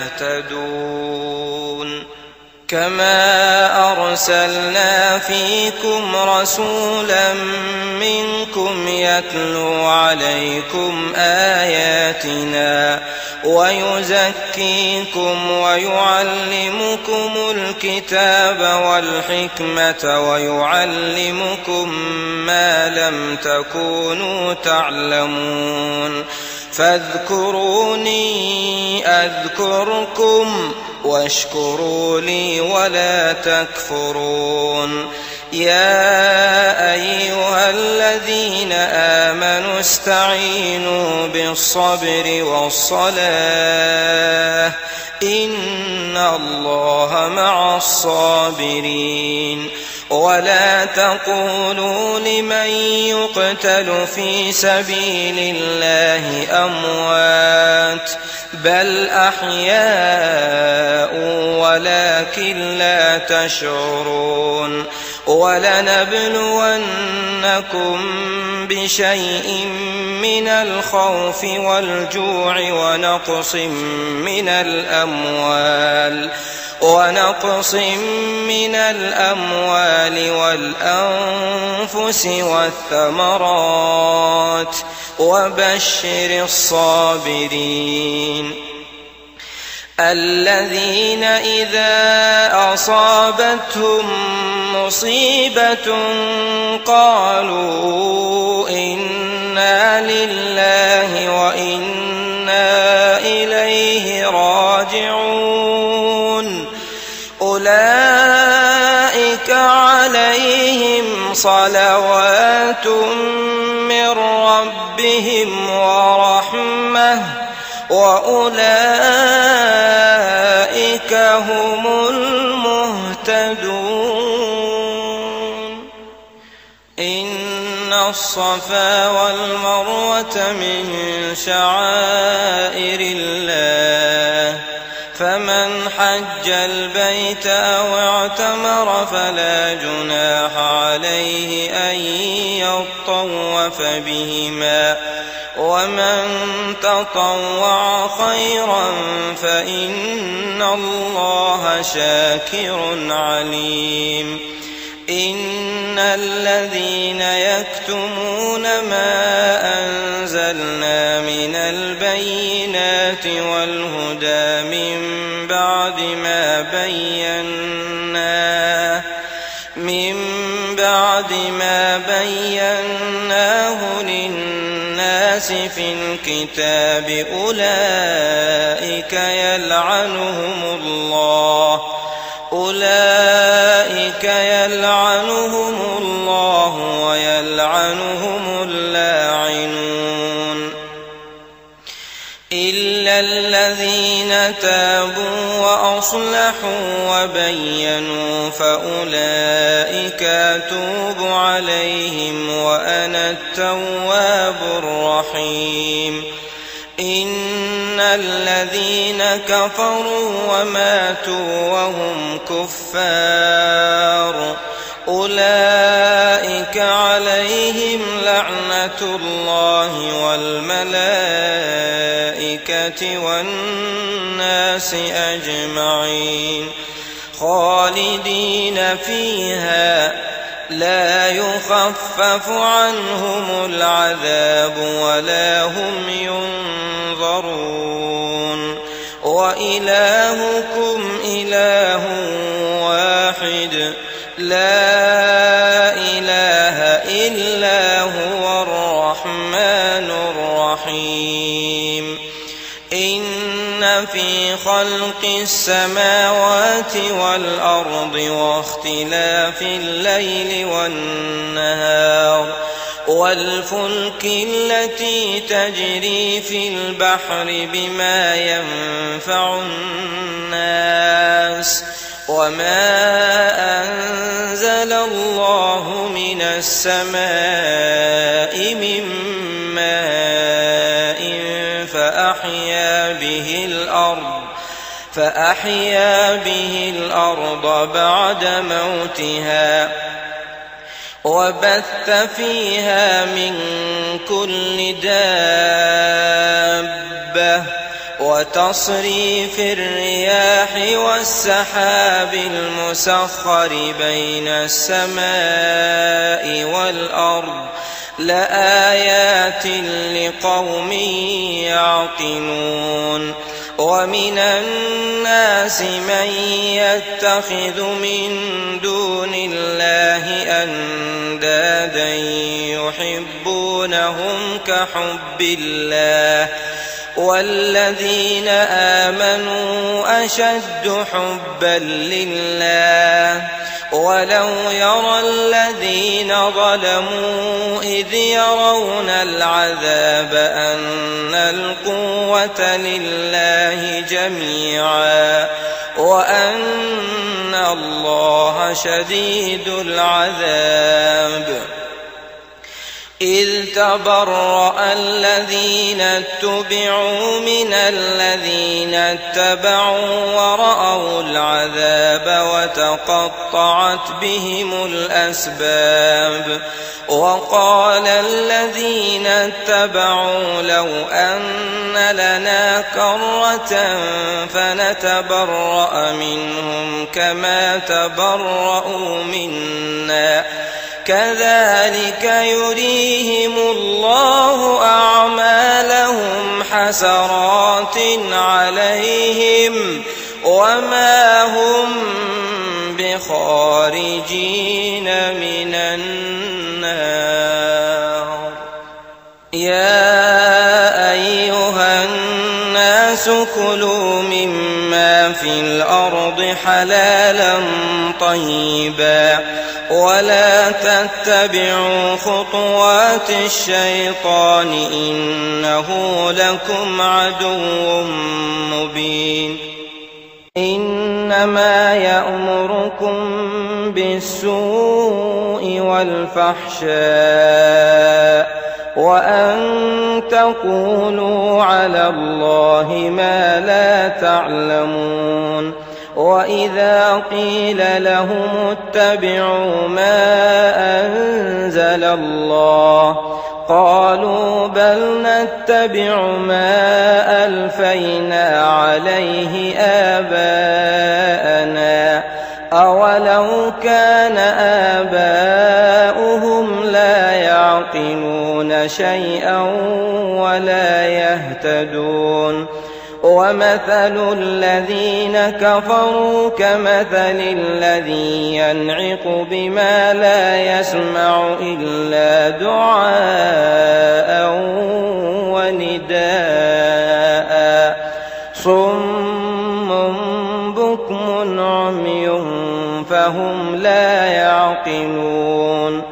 تهتدون كما أرسلنا فيكم رسولا منكم يتلو عليكم آياتنا ويزكيكم ويعلمكم الكتاب والحكمة ويعلمكم ما لم تكونوا تعلمون فاذكروني أذكركم واشكروا لي ولا تكفرون يا أيها الذين آمنوا استعينوا بالصبر والصلاة إن الله مع الصابرين ولا تقولوا لمن يقتل في سبيل الله أموات بل أحياء ولكن لا تشعرون ولنبلونكم بشيء من الخوف والجوع ونقص من الأموال ونقص من الأموال والأنفس والثمرات وبشر الصابرين الذين إذا أصابتهم مصيبة قالوا إنا لله وإنا إليه راجعون أولئك عليهم صلوات من ربهم ورحمة وأولئك هم المهتدون إن الصفا والمروة من شعائر الله فمن حج البيت أو اعتمر فلا جناح عليه أن يطوف بهما ومن تطوع خيرا فإن الله شاكر عليم إن الذين يكتمون ما أنزلنا من البينات والهدى من بعد ما بيناه من بعد ما بيناه للناس الناس في الكتاب أولئك يلعنهم الله أولئك يلعنهم الله ويلعنهم اللاعنون إلا الذين تابوا وأصلحوا وبينوا فأولئك أتوب عليهم وأنا التواب الرحيم إن الذين كفروا وماتوا وهم كفار أولئك عليهم لعنة الله والملائكة والناس أجمعين خالدين فيها لا يخفف عنهم العذاب ولا هم ينظرون وإلهكم إله واحد لا إله إلا هو الرحمن الرحيم إن في خلق السماوات والأرض واختلاف الليل والنهار والفلك التي تجري في البحر بما ينفع الناس وما أنزل الله من السماء من ماء فأحيا به الأرض فأحيا به الأرض بعد موتها وبث فيها من كل دابة وتصريف الرياح والسحاب المسخر بين السماء والأرض لآيات لقوم يعقلون ومن الناس من يتخذ من دون الله أندادا يحبونهم كحب الله والذين آمنوا أشد حبا لله ولو يرى الذين ظلموا إذ يرون العذاب أن القوة لله جميعا وأن الله شديد العذاب إذ تبرأ الذين اتبعوا من الذين اتبعوا ورأوا العذاب وتقطعت بهم الأسباب وقال الذين اتبعوا لو أن لنا كرة فنتبرأ منهم كما تبرأوا منا كذلك يريهم الله أعمالهم حسرات عليهم وما هم بخارجين من النار يا أيها الناس كلوا مما في الأرض حلالا طيبا ولا تتبعوا خطوات الشيطان إنه لكم عدو مبين إنما يأمركم بالسوء والفحشاء وأن تقولوا على الله ما لا تعلمون وإذا قيل لهم اتبعوا ما أنزل الله قالوا بل نتبع ما ألفينا عليه آباءنا أولو كان آباؤهم لا يعقلون شيئا ولا يهتدون ومثل الذين كفروا كمثل الذي ينعق بما لا يسمع إلا دعاء يعقلون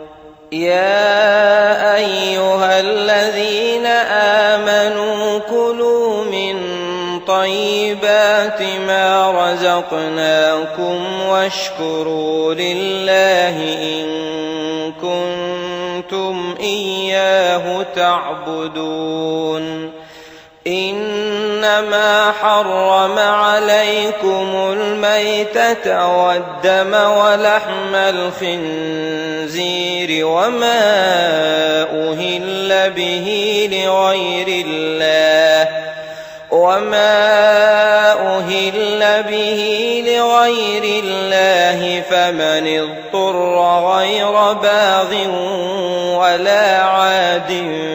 يا أيها الذين آمنوا كلوا من طيبات ما رزقناكم واشكروا لله إن كنتم إياه تعبدون إنما حرم عليكم الميتة والدم ولحم الخنزير وما أهل به لغير الله وما أهل به لغير الله فمن اضطر غير باغ ولا عاد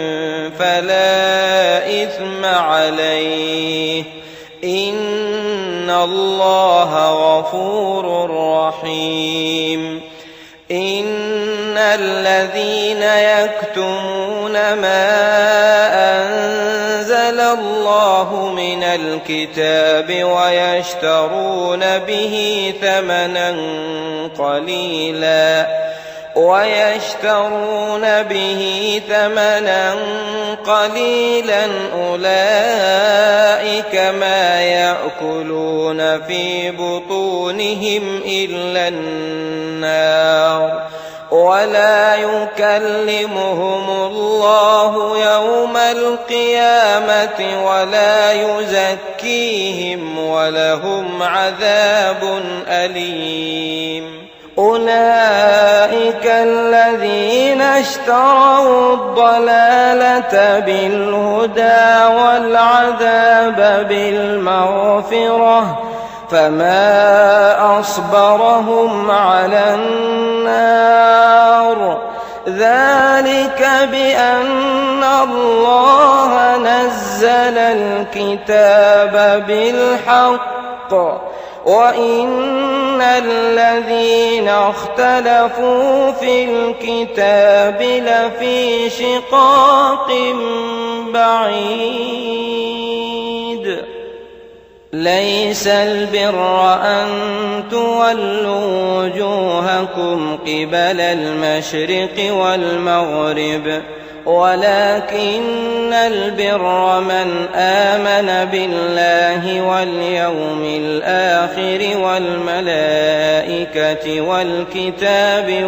فلا إثم عليه إن الله غفور رحيم إن الذين يكتمون ما أنزل الله من الكتاب ويشترون به ثمنا قليلا ويشترون به ثمنا قليلا أولئك ما يأكلون في بطونهم إلا النار ولا يكلمهم الله يوم القيامة ولا يزكيهم ولهم عذاب أليم أولئك الذين اشتروا الضلالة بالهدى والعذاب بالمغفرة فما أصبرهم على النار ذلك بأن الله نزل الكتاب بالحق وإن الذين اختلفوا في الكتاب لفي شقاق بعيد ليس البر أن تولوا وجوهكم قبل المشرق والمغرب ولكن البر من آمن بالله واليوم الآخر والملائكة والكتاب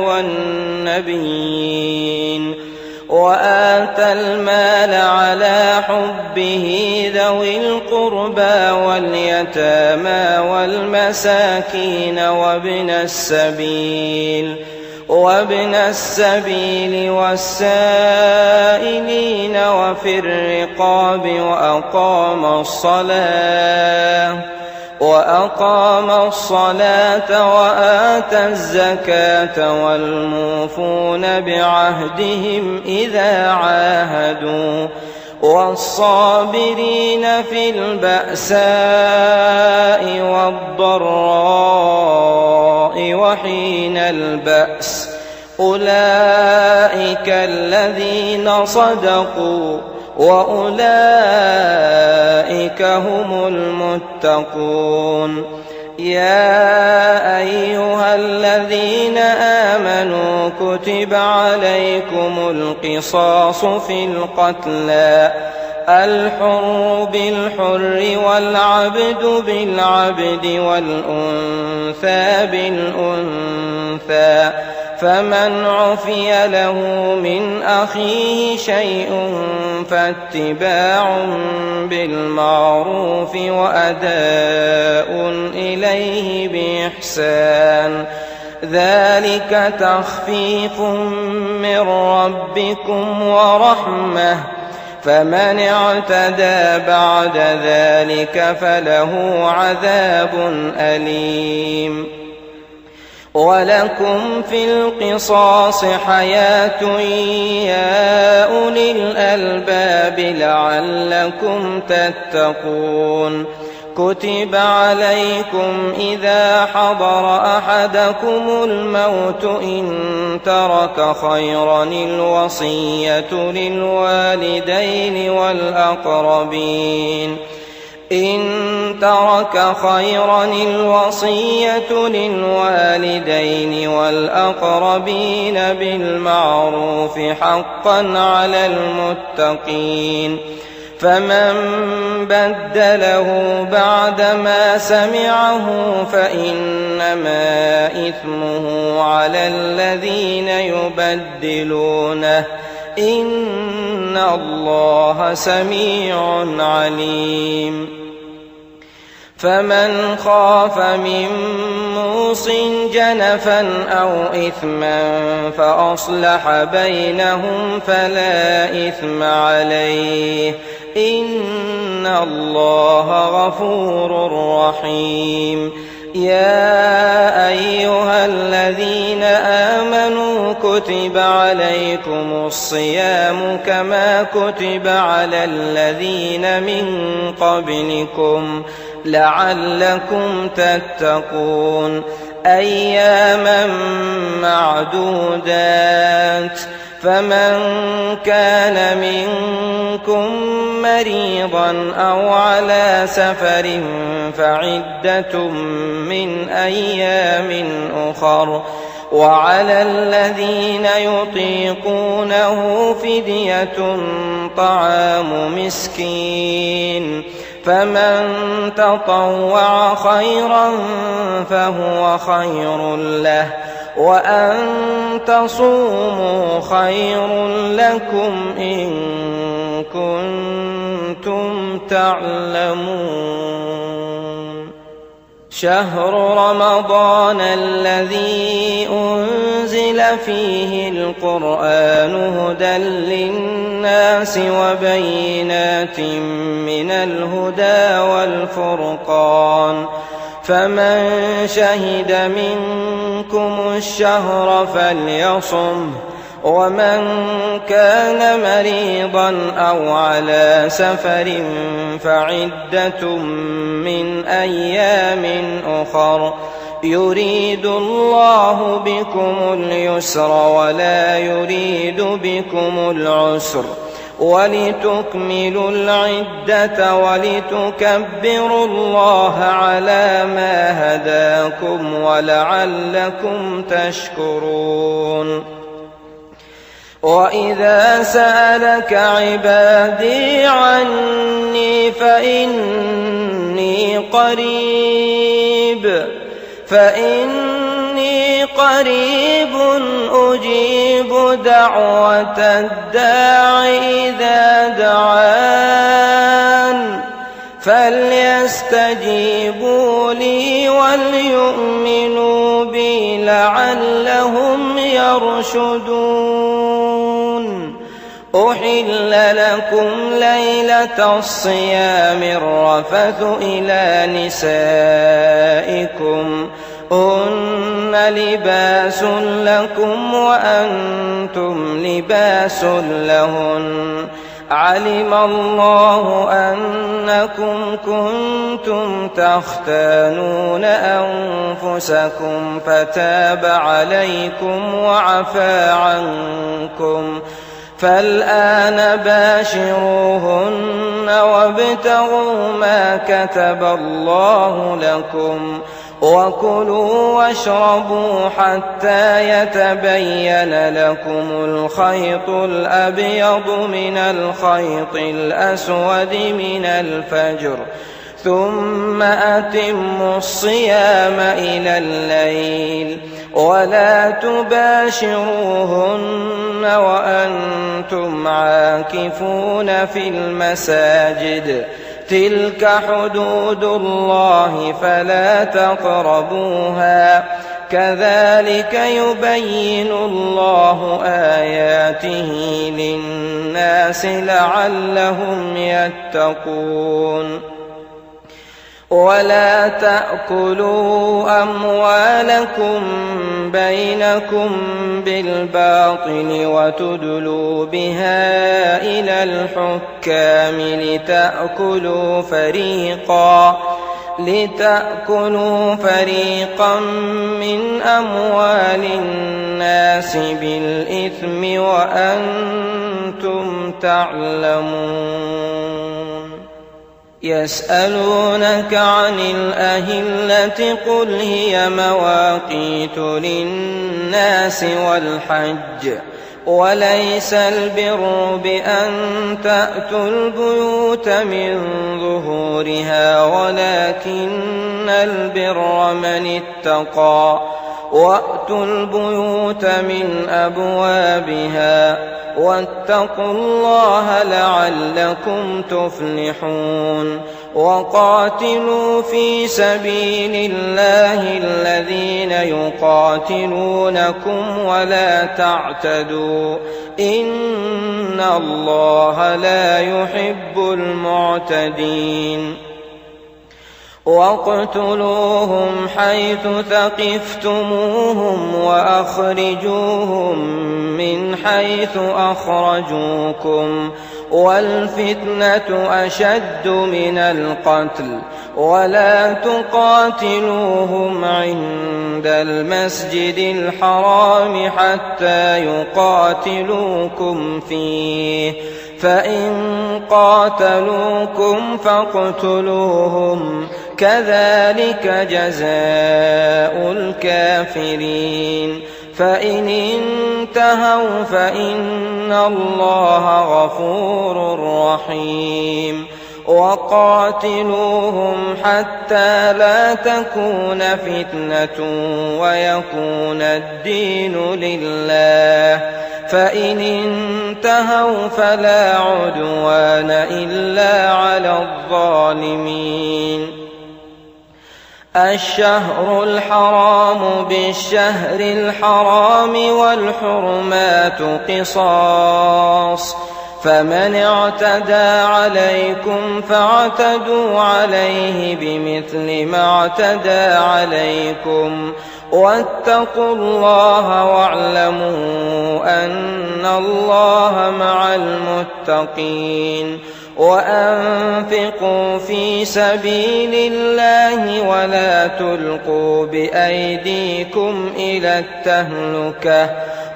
والنبيين وآتى المال على حبه ذوي القربى واليتامى والمساكين وابن السبيل وابن السبيل والسائلين وفي الرقاب وأقام الصلاة وأقام الصلاة وآتى الزكاة والموفون بعهدهم إذا عاهدوا والصابرين في البأساء والضراء وحين البأس أولئك الذين صدقوا وأولئك هم المتقون يا أيها الذين آمنوا كتب عليكم القصاص في القتلى الحر بالحر والعبد بالعبد والأنثى بالأنثى فمن عفي له من أخيه شيء فاتباع بالمعروف وأداء إليه بإحسان ذلك تخفيف من ربكم ورحمة فمن اعتدى بعد ذلك فله عذاب أليم ولكم في القصاص حياة يا أولي الألباب لعلكم تتقون كتب عليكم إذا حضر أحدكم الموت إن ترك خيرا الوصية للوالدين والأقربين إن ترك خيرا الوصية للوالدين والأقربين بالمعروف حقا على المتقين فمن بدله بعدما سمعه فإنما إثمه على الذين يبدلونه إن الله سميع عليم فمن خاف من موص جنفا أو إثما فأصلح بينهم فلا إثم عليه إن الله غفور رحيم يا أيها الذين آمنوا كتب عليكم الصيام كما كتب على الذين من قبلكم لعلكم تتقون أياما معدودات فمن كان منكم مريضا أو على سفر فعدة من أيام أخر وعلى الذين يطيقونه فدية طعام مسكين فمن تطوع خيرا فهو خير له وأن تصوموا خير لكم إن كنتم تعلمون شهر رمضان الذي أنزل فيه القرآن هدى للناس وبينات من الهدى والفرقان فمن شهد منكم الشهر فليصم ومن كان مريضا أو على سفر فعدة من أيام أخر يريد الله بكم اليسر ولا يريد بكم العسر ولتكملوا العدة ولتكبروا الله على ما هداكم ولعلكم تشكرون وإذا سألك عبادي عني فإني قريب فإني قريب أجيب دعوة الداع إذا دعان فليستجيبوا لي وليؤمنوا بي لعلهم يرشدون أحل لكم ليلة الصيام الرفث إلى نسائكم هن لباس لكم وأنتم لباس لهن علم الله أنكم كنتم تختانون أنفسكم فتاب عليكم وعفى عنكم فالآن باشروهن وابتغوا ما كتب الله لكم وكلوا واشربوا حتى يتبين لكم الخيط الأبيض من الخيط الأسود من الفجر ثم أتموا الصيام إلى الليل ولا تباشروهن وأنتم عاكفون في المساجد تلك حدود الله فلا تقربوها كذلك يبين الله آياته للناس لعلهم يتقون ولا تأكلوا أموالكم بينكم بالباطل وتدلوا بها إلى الحكام لتأكلوا فريقا لتأكلوا فريقا من أموال الناس بالإثم وأنتم تعلمون يسألونك عن الأهلة قل هي مواقيت للناس والحج وليس البر بأن تأتوا البيوت من ظهورها ولكن البر من اتقى وأتوا البيوت من أبوابها واتقوا الله لعلكم تفلحون وقاتلوا في سبيل الله الذين يقاتلونكم ولا تعتدوا إن الله لا يحب المعتدين واقتلوهم حيث ثقفتموهم وأخرجوهم من حيث أخرجوكم والفتنة أشد من القتل ولا تقاتلوهم عند المسجد الحرام حتى يقاتلوكم فيه فإن قاتلوكم فاقتلوهم كذلك جزاء الكافرين فإن انتهوا فإن الله غفور رحيم وقاتلوهم حتى لا تكون فتنة ويكون الدين لله فإن انتهوا فلا عدوان إلا على الظالمين الشهر الحرام بالشهر الحرام والحرمات قصاص فمن اعتدى عليكم فاعتدوا عليه بمثل ما اعتدى عليكم واتقوا الله واعلموا أن الله مع المتقين وأنفقوا في سبيل الله ولا تلقوا بأيديكم إلى التهلكة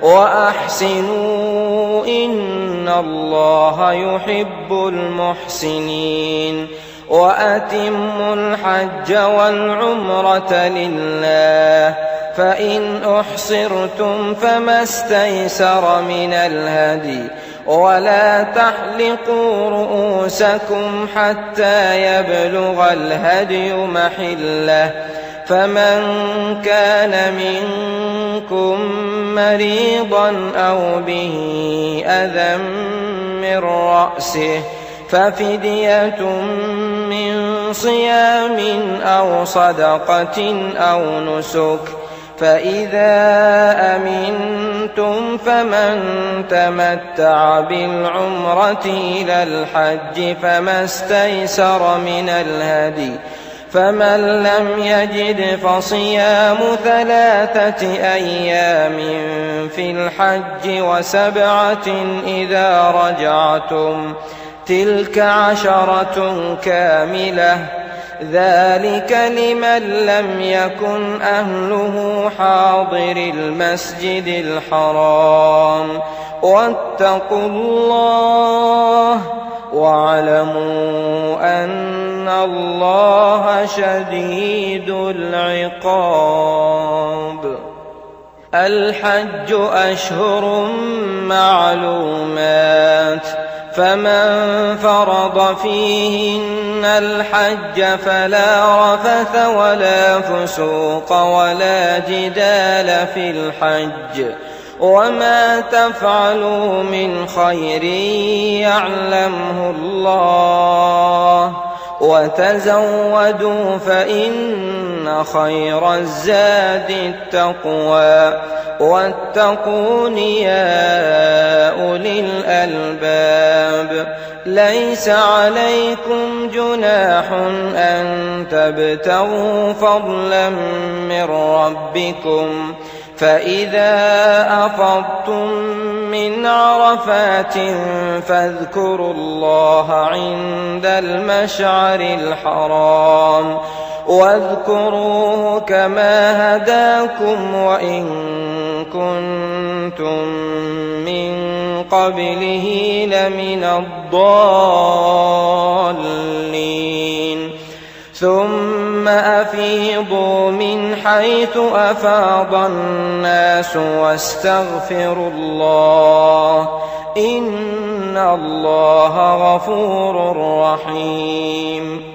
وأحسنوا إن الله يحب المحسنين وأتموا الحج والعمرة لله فإن أحصرتم فما استيسر من الهدي ولا تحلقوا رؤوسكم حتى يبلغ الهدي محله فمن كان منكم مريضا أو به أذى من رأسه ففدية من صيام أو صدقة أو نسك فإذا أمنتم فمن تمتع بالعمرة إلى الحج فما استيسر من الهدي فمن لم يجد فصيام ثلاثة أيام في الحج وسبعة إذا رجعتم تلك عشرة كاملة ذلك لمن لم يكن أهله حاضر المسجد الحرام واتقوا الله واعلموا أن الله شديد العقاب الحج أشهر معلومات فمن فرض فيهن الحج فلا رفث ولا فسوق ولا جدال في الحج وما تفعلوا من خير يعلمه الله وتزودوا فإن خير الزاد التقوى واتقون يا أولي الألباب ليس عليكم جناح أن تبتغوا فضلا من ربكم فإذا أفضتم من عرفات فاذكروا الله عند المشعر الحرام واذكروه كما هداكم وإن كنتم من قبله لمن الضالين ثم أفيضوا من حيث أفاض الناس واستغفروا الله إن الله غفور رحيم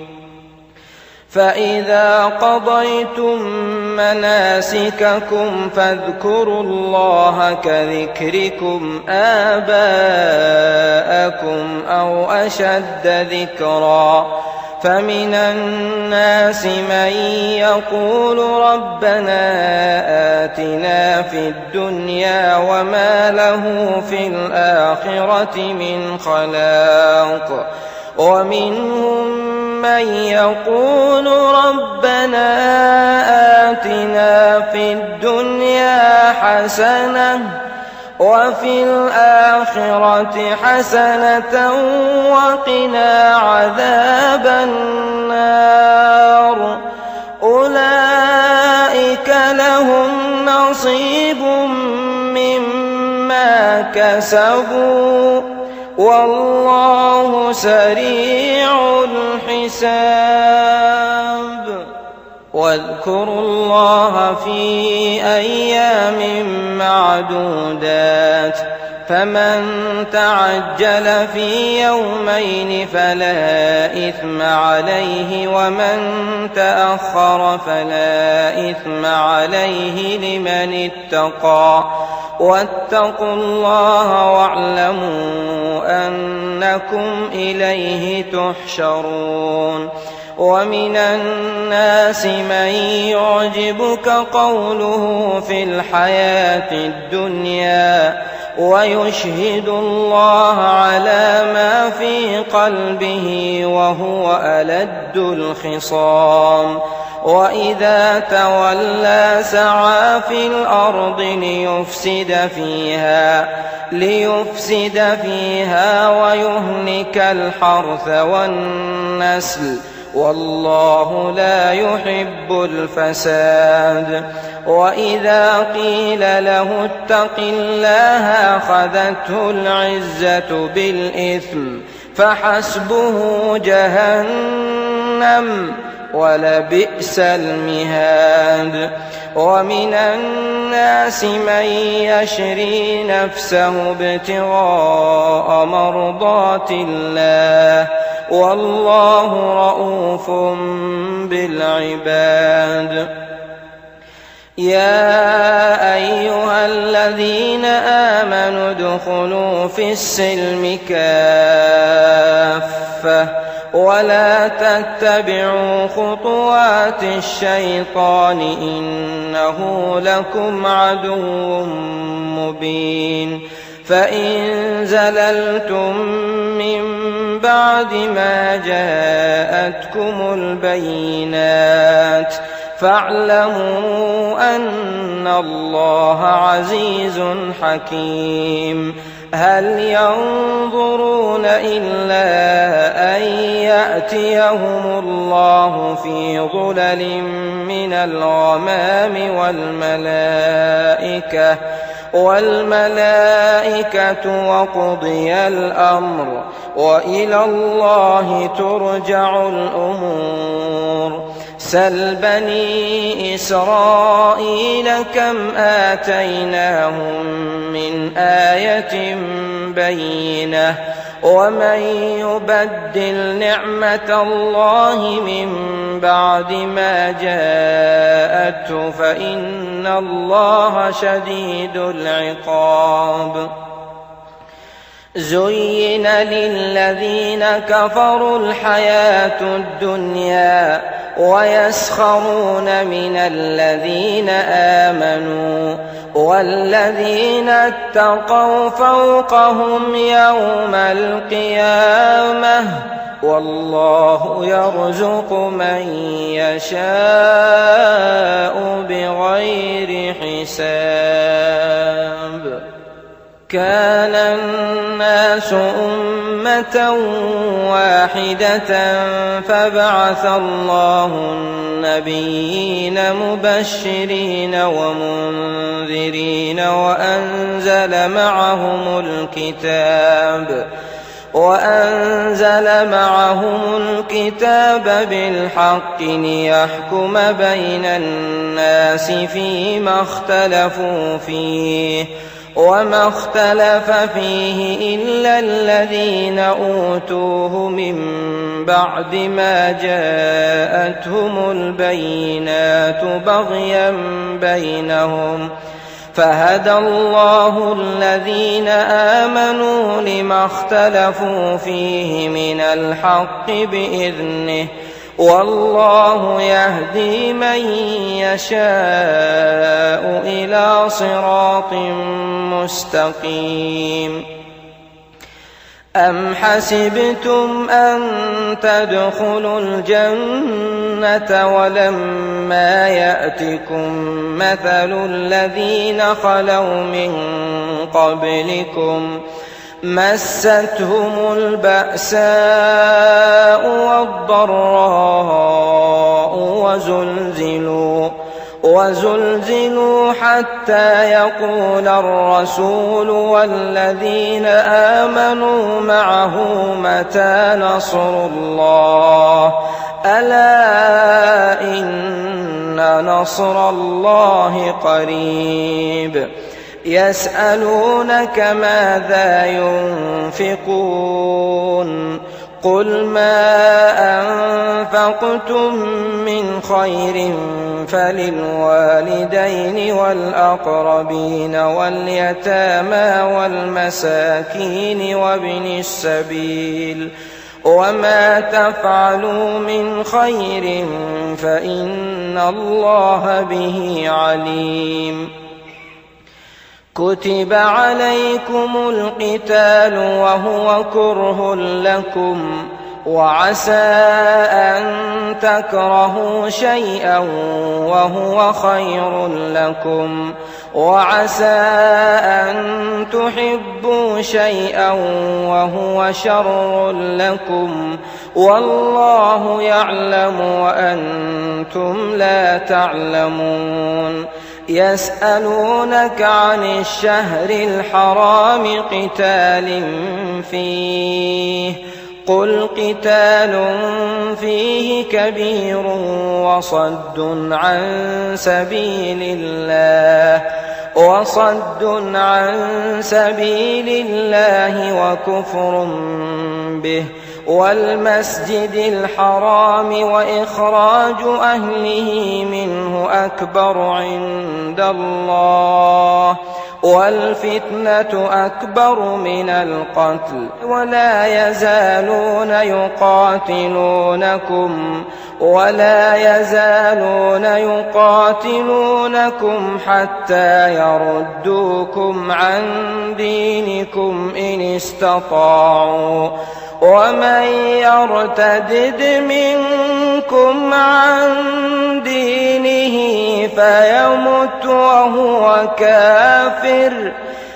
فإذا قضيتم مناسككم فاذكروا الله كذكركم آباءكم أو أشد ذكرا فمن الناس من يقول ربنا آتنا في الدنيا وما له في الآخرة من خلاق ومنهم من يقول ربنا آتنا في الدنيا حسنة وفي الآخرة حسنة وقنا عذاب النار أولئك لهم نصيب مما كسبوا والله سريع الحساب واذكروا الله في أيام معدودات فمن تعجل في يومين فلا إثم عليه ومن تأخر فلا إثم عليه لمن اتقى واتقوا الله واعلموا أنكم إليه تحشرون ومن الناس من يعجبك قوله في الحياة الدنيا ويشهد الله على ما في قلبه وهو ألد الخصام وإذا تولى سعى في الأرض ليفسد فيها ليفسد فيها ويهلك الحرث والنسل والله لا يحب الفساد وإذا قيل له اتق الله أخذته العزة بالإثم فحسبه جهنم ولبئس المهاد ومن الناس من يشري نفسه ابتغاء مرضات الله والله رؤوف بالعباد يا أيها الذين آمنوا ادخلوا في السلم كافة ولا تتبعوا خطوات الشيطان إنه لكم عدو مبين فإن زللتم من بعد ما جاءتكم البينات فاعلموا أن الله عزيز حكيم هل ينظرون إلا أن يأتيهم الله في ظلل من الغمام والملائكة والملائكة وقضي الأمر وإلى الله ترجع الأمور سل بني إسرائيل كم آتيناهم من آية بينة ومن يبدل نعمة الله من بعد ما جاءته فإن الله شديد العقاب زين للذين كفروا الحياة الدنيا ويسخرون من الذين آمنوا والذين اتقوا فوقهم يوم القيامة والله يرزق من يشاء بغير حساب كان الناس أمة واحدة فبعث الله النبيين مبشرين ومنذرين وأنزل معهم الكتاب وأنزل معهم الكتاب بالحق ليحكم بين الناس فيما اختلفوا فيه وما اختلف فيه إلا الذين أوتوه من بعد ما جاءتهم البينات بغيا بينهم فهدى الله الذين آمنوا لما اختلفوا فيه من الحق بإذنه والله يهدي من يشاء إلى صراط مستقيم. أم حسبتم أن تدخلوا الجنة ولما يأتكم مثل الذين خلوا من قبلكم مستهم البأساء والضراء وزلزلوا وزلزلوا حتى يقول الرسول والذين آمنوا معه متى نصر الله ألا إن نصر الله قريب. يسألونك ماذا ينفقون قل ما أنفقتم من خير فللوالدين والأقربين واليتامى والمساكين وابن السبيل وما تفعلوا من خير فإن الله به عليم. كتب عليكم القتال وهو كره لكم وعسى أن تكرهوا شيئا وهو خير لكم وعسى أن تحبوا شيئا وهو شر لكم والله يعلم وأنتم لا تعلمون. يسألونك عن الشهر الحرام قتال فيه قل قتال فيه كبير وصد عن سبيل الله وصد عن سبيل الله وكفر به والمسجد الحرام وإخراج أهله منه أكبر عند الله والفتنة أكبر من القتل ولا يزالون يقاتلونكم ولا يزالون يقاتلونكم حتى يردوكم عن دينكم إن استطاعوا ومن يرتدد منكم عن دينه فيمت وهو كافر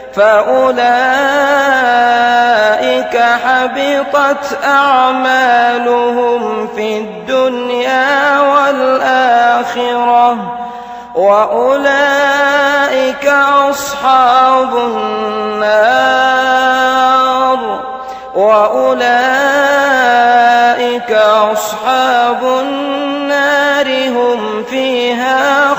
فأولئك حبطت أعمالهم في الدنيا والآخرة وأولئك أصحاب النار وأولئك أصحاب النار هم فيها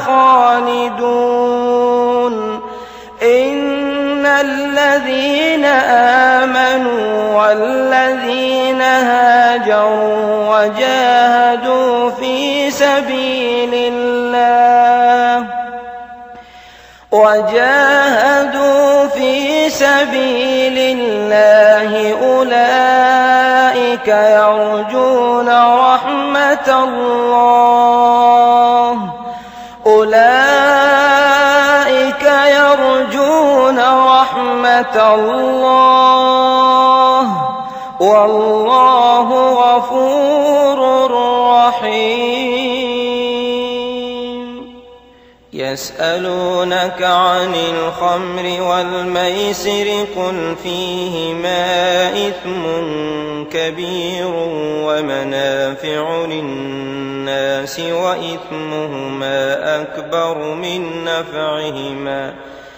خالدون. إن الذين آمنوا والذين هاجروا وجاهدوا في سبيل الله وجاهدوا في سبيل الله أولئك يرجون رحمة الله أولئك يرجون رحمة الله والله غفور رحيم. يسألونك عن الخمر والميسر قل فيهما إثم كبير ومنافع للناس وإثمهما أكبر من نفعهما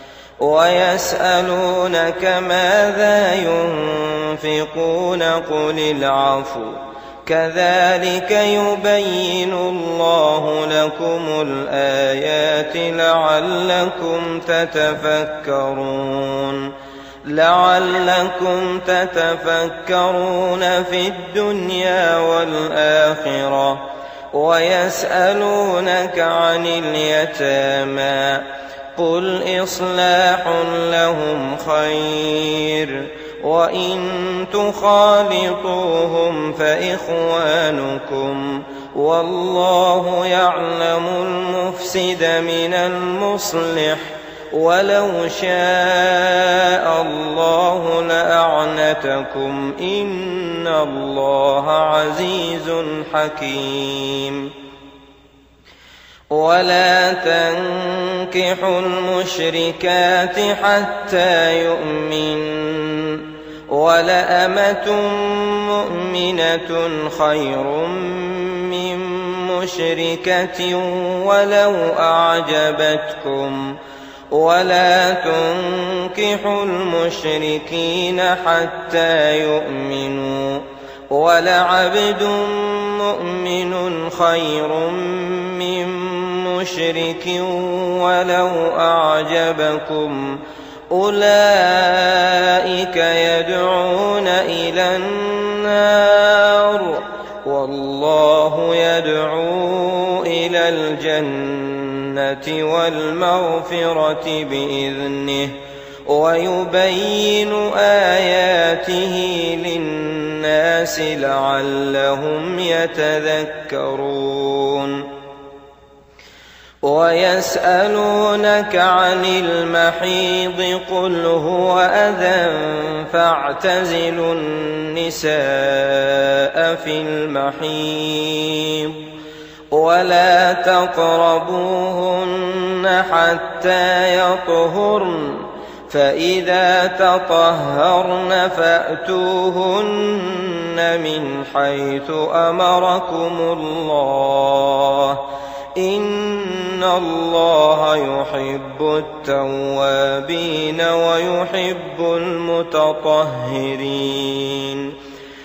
ويسألونك ماذا ينفقون قل العفو كذلك يبين الله لكم الآيات لعلكم تتفكرون لعلكم تتفكرون في الدنيا والآخرة ويسألونك عن اليتامى قل إصلاح لهم خير وإن تخالطوهم فإخوانكم والله يعلم المفسد من المصلح ولو شاء الله لأعنتكم إن الله عزيز حكيم ولا تنكحوا المشركات حتى يؤمنوا ولأمة مؤمنة خير من مشركة ولو أعجبتكم ولا تنكحوا المشركين حتى يؤمنوا ولعبد مؤمن خير من مشرك ولو أعجبكم أولئك يدعون إلى النار والله يدعو إلى الجنة والمغفرة بإذنه ويبين آياته للناس لعلهم يتذكرون ويسألونك عن المحيض قل هو أذى فاعتزلوا النساء في المحيض ولا تقربوهن حتى يطهرن فإذا تطهرن فأتوهن من حيث أمركم الله إن الله يحب التوابين ويحب المتطهرين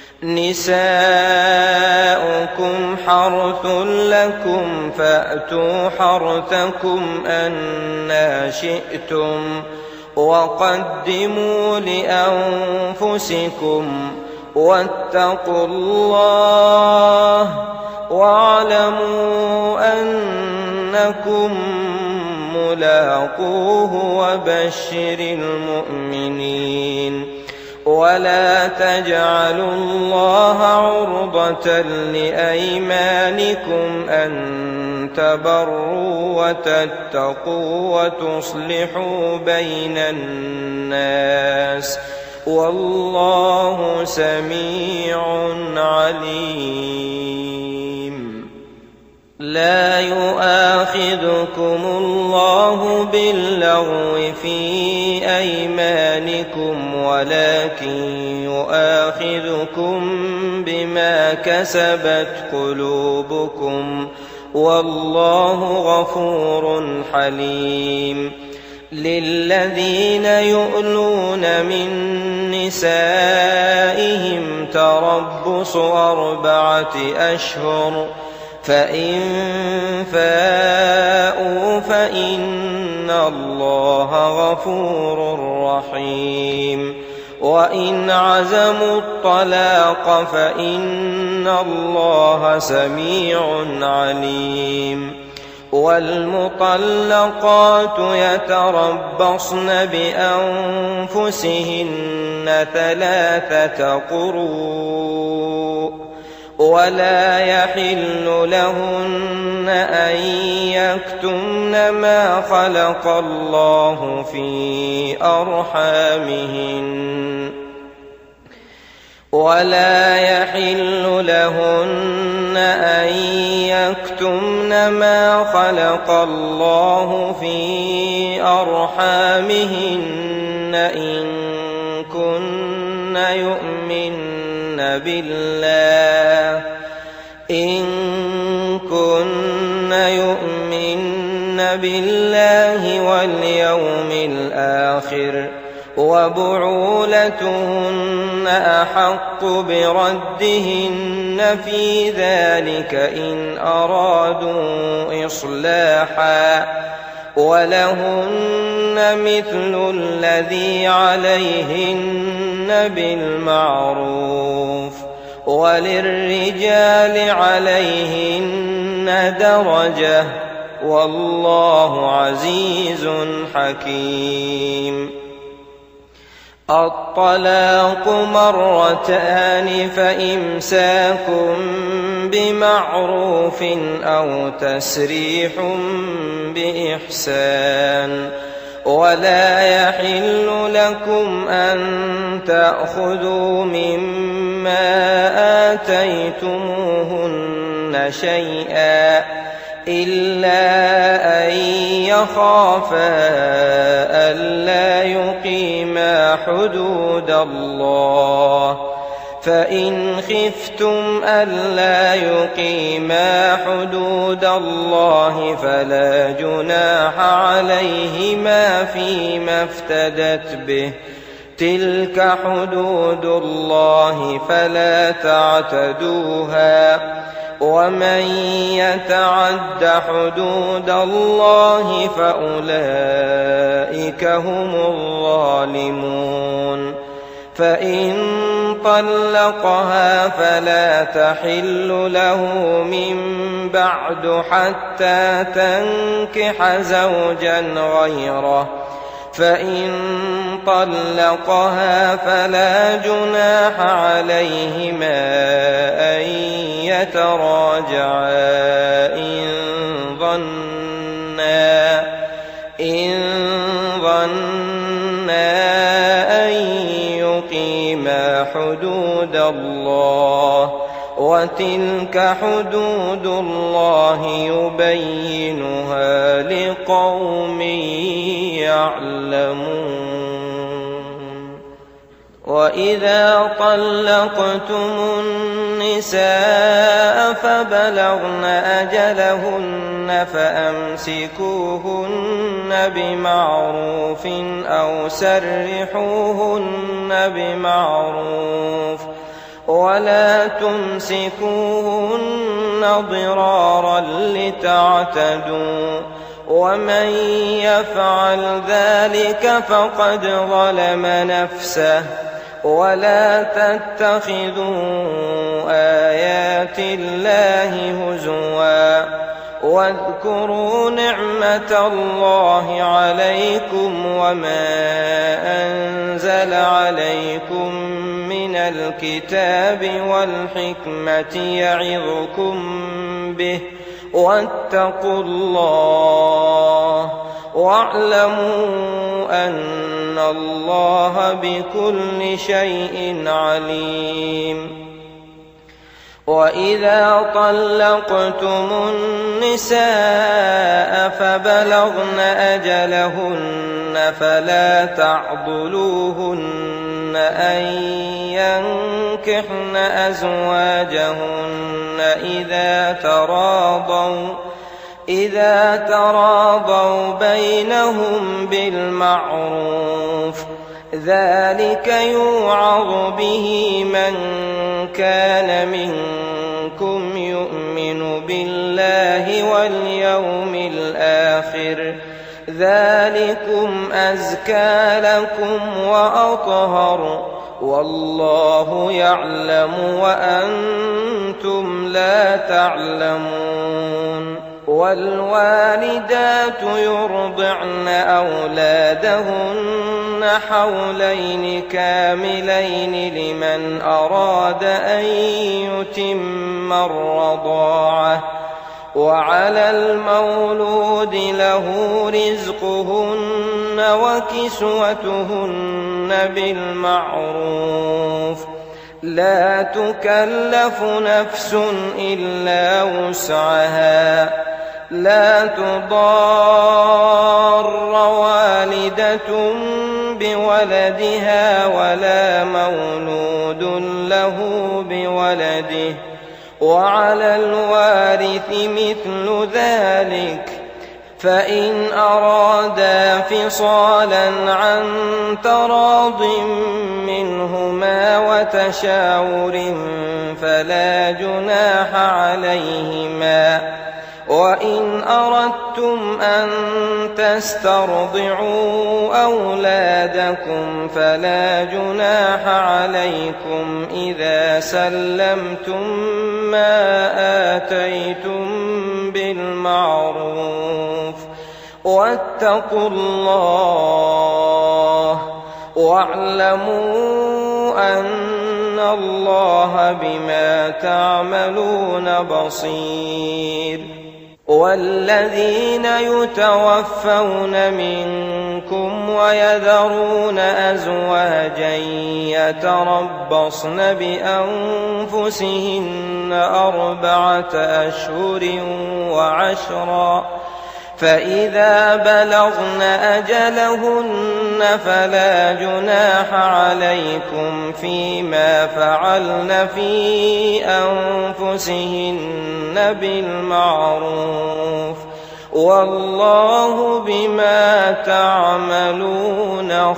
نساؤكم حرث لكم فأتوا حرثكم أنى شئتم وقدموا لأنفسكم واتقوا الله واعلموا أنكم ملاقوه وبشر المؤمنين ولا تجعلوا الله عرضة لأيمانكم أن تبروا وتتقوا وتصلحوا بين الناس والله سميع عليم لا يؤاخذكم الله باللغو في أيمانكم ولكن يؤاخذكم بما كسبت قلوبكم والله غفور حليم للذين يؤلون من نسائهم تربص أربعة أشهر فإن فاءوا فإن الله غفور رحيم وإن عزموا الطلاق فإن الله سميع عليم والمطلقات يتربصن بأنفسهن ثلاثة قروء ولا يحل لهن أن يكتمن ما خلق الله في أرحامهن ولا يحل لهن أن يكتمن ما خلق خلق الله في أرحامهن إن كن يؤمن بالله إن كن يؤمن بالله واليوم الآخر وبعولتهن أحق بردهن في ذلك إن أرادوا إصلاحا ولهن مثل الذي عليهن بالمعروف وللرجال عليهن درجة والله عزيز حكيم. الطلاق مرتان فإمساك بمعروف أو تسريح بإحسان ولا يحل لكم أن تأخذوا مما آتيتموهن شيئا إلا أن يخافا ألا يقيما حدود الله فإن خفتم ألا يقيما حدود الله فلا جناح عليهما فيما افتدت به تلك حدود الله فلا تعتدوها ومن يتعد حدود الله فأولئك هم الظالمون. فإن طلقها فلا تحل له من بعد حتى تنكح زوجا غيره فإن طلقها فلا جناح عليهما أن يتراجعا إن ظنا إن ظنا أن يقيما حدود الله وتلك حدود الله يبينها لقوم يعلمون. وإذا طلقتم النساء فبلغن أجلهن فأمسكوهن بمعروف أو سرحوهن بمعروف ولا تمسكوهن ضرارا لتعتدوا ومن يفعل ذلك فقد ظلم نفسه ولا تتخذوا آيات الله هزوا واذكروا نعمة الله عليكم وما أنزل عليكم من الكتاب والحكمة يعظكم به واتقوا الله واعلموا أن الله بكل شيء عليم. وإذا طلقتم النساء فبلغن أجلهن فلا تعضلوهن أن ينكحن أزواجهن إذا تراضوا إذا تراضوا بينهم بالمعروف ذلك يوعظ به من كان منكم يؤمن بالله واليوم الآخر ذلكم أزكى لكم وأطهر والله يعلم وأنتم لا تعلمون. والوالدات يرضعن أولادهن حولين كاملين لمن أراد أن يتم الرضاعة وعلى المولود له رزقهن وكسوتهن بالمعروف لا تكلف نفس إلا وسعها لا تضار والدة بولدها ولا مولود له بولده، وعلى الوارث مثل ذلك، فإن أرادا فصالا عن تراض منهما وتشاور فلا جناح عليهما. وإن أردتم أن تسترضعوا أولادكم فلا جناح عليكم إذا سلمتم ما آتيتم بالمعروف، واتقوا الله واعلموا أن الله بما تعملون بصير. والذين يتوفون منكم ويذرون أزواجا يتربصن بأنفسهن أربعة أشهر وعشرا، فإذا بلغن أجلهن فلا جناح عليكم فيما فعلن في أنفسهن بالمعروف، والله بما تعملون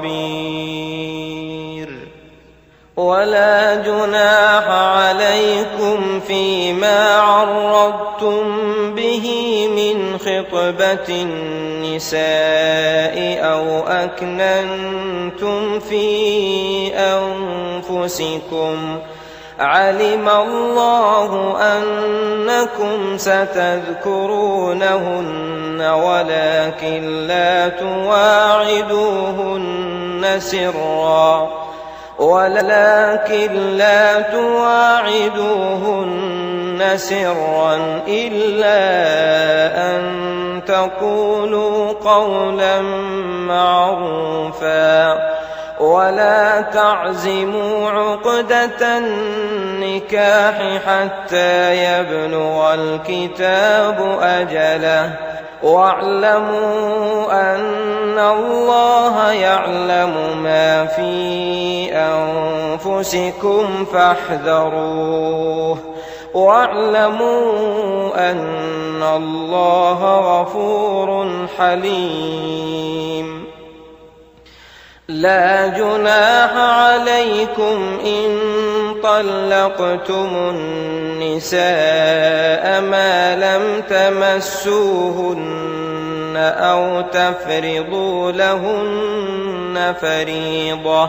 خبير. ولا جناح عليكم فيما عرضتم به من خطبة النساء أو أكننتم في أنفسكم، علم الله أنكم ستذكرونهن ولكن لا تواعدوهن سرا ولكن لا تواعدوهن سرا إلا أن تقولوا قولا معروفا، ولا تعزموا عقدة النكاح حتى يبلغ الكتاب أجله، واعلموا أن الله يعلم ما في أنفسكم فاحذروه، واعلموا أن الله غفور حليم. لا جناح عليكم إن طلقتم النساء ما لم تمسوهن أو تفرضوا لهن فريضة،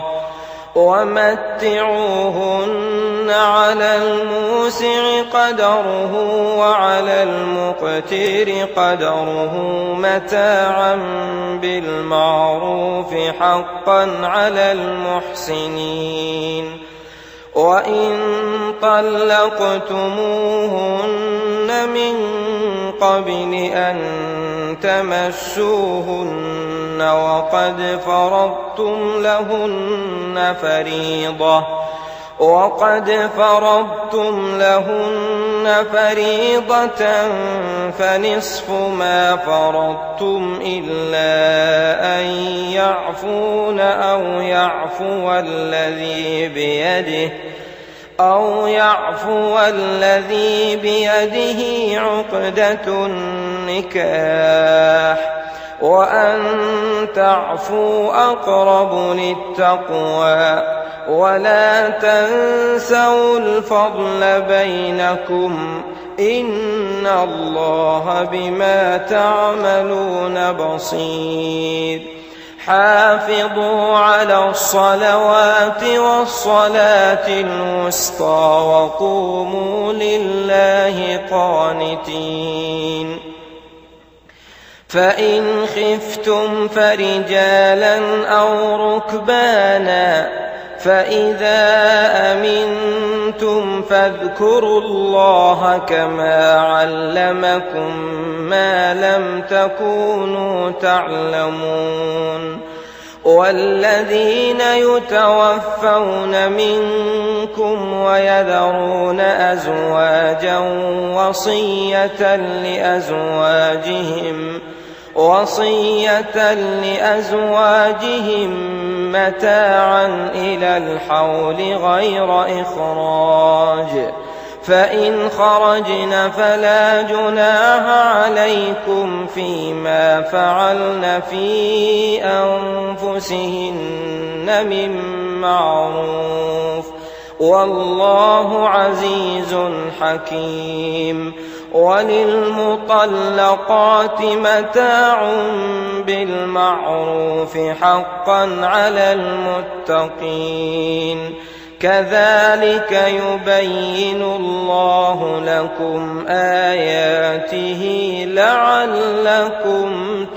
ومتعوهن على الموسع قدره وعلى المقتر قدره متاعا بالمعروف حقا على المحسنين. وإن طلقتموهن من قبل أن تمسوهن وقد فرضتم لهن فريضة وقد فرضتم لهن فريضة فنصف ما فرضتم إلا أن يعفون أو يعفو الذي بيده أو يعفو الذي بيده عقدة النكاح، وأن تعفوا أقرب للتقوى، ولا تنسوا الفضل بينكم إن الله بما تعملون بصير. حافظوا على الصلوات والصلاة الوسطى وقوموا لله قانتين. فإن خفتم فرجالا أو ركبانا فإذا أمنتم فاذكروا الله كما علمكم ما لم تكونوا تعلمون. والذين يتوفون منكم ويذرون أزواجا وصية لأزواجهم وصية لأزواجهم متاعا إلى الحول غير إخراج، فإن خرجن فلا جناح عليكم فيما فعلن في أنفسهن من معروف، والله عزيز حكيم. وللمطلقات متاع بالمعروف حقا على المتقين، كذلك يبين الله لكم آياته لعلكم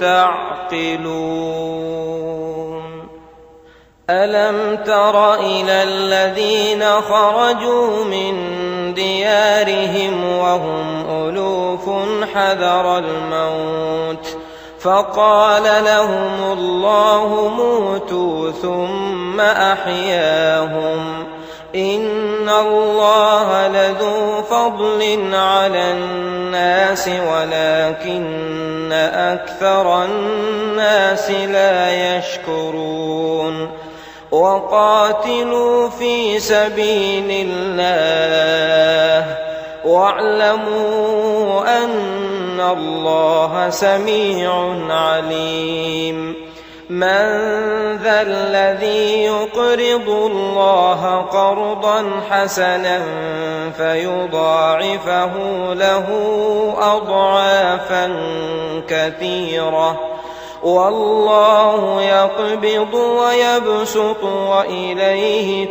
تعقلون. ألم تر إلى الذين خرجوا من ديارهم وهم ألوف حذر الموت فقال لهم الله موتوا ثم أحياهم، إن الله لذو فضل على الناس ولكن أكثر الناس لا يشكرون. وقاتلوا في سبيل الله واعلموا أن الله سميع عليم. من ذا الذي يقرض الله قرضا حسنا فيضاعفه له أضعافا كثيرة، والله يقبض ويبسط وإليه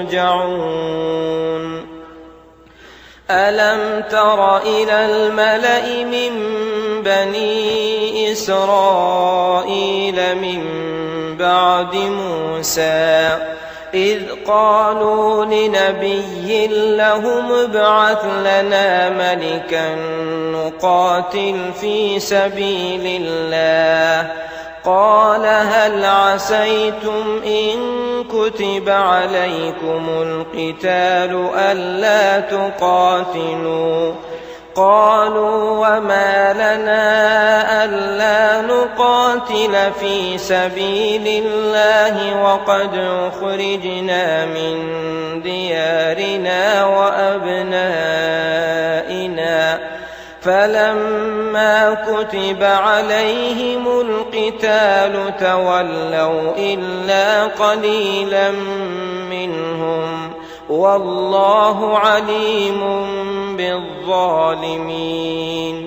ترجعون. ألم تر إلى الملأ من بني إسرائيل من بعد موسى إذ قالوا لنبي لهم ابعث لنا ملكا نقاتل في سبيل الله، قال هل عسيتم إن كتب عليكم القتال ألا تقاتلوا؟ قالوا وما لنا ألا نقاتل في سبيل الله وقد أخرجنا من ديارنا وأبنائنا، فلما كتب عليهم القتال تولوا إلا قليلا منهم، والله عليم بالظالمين.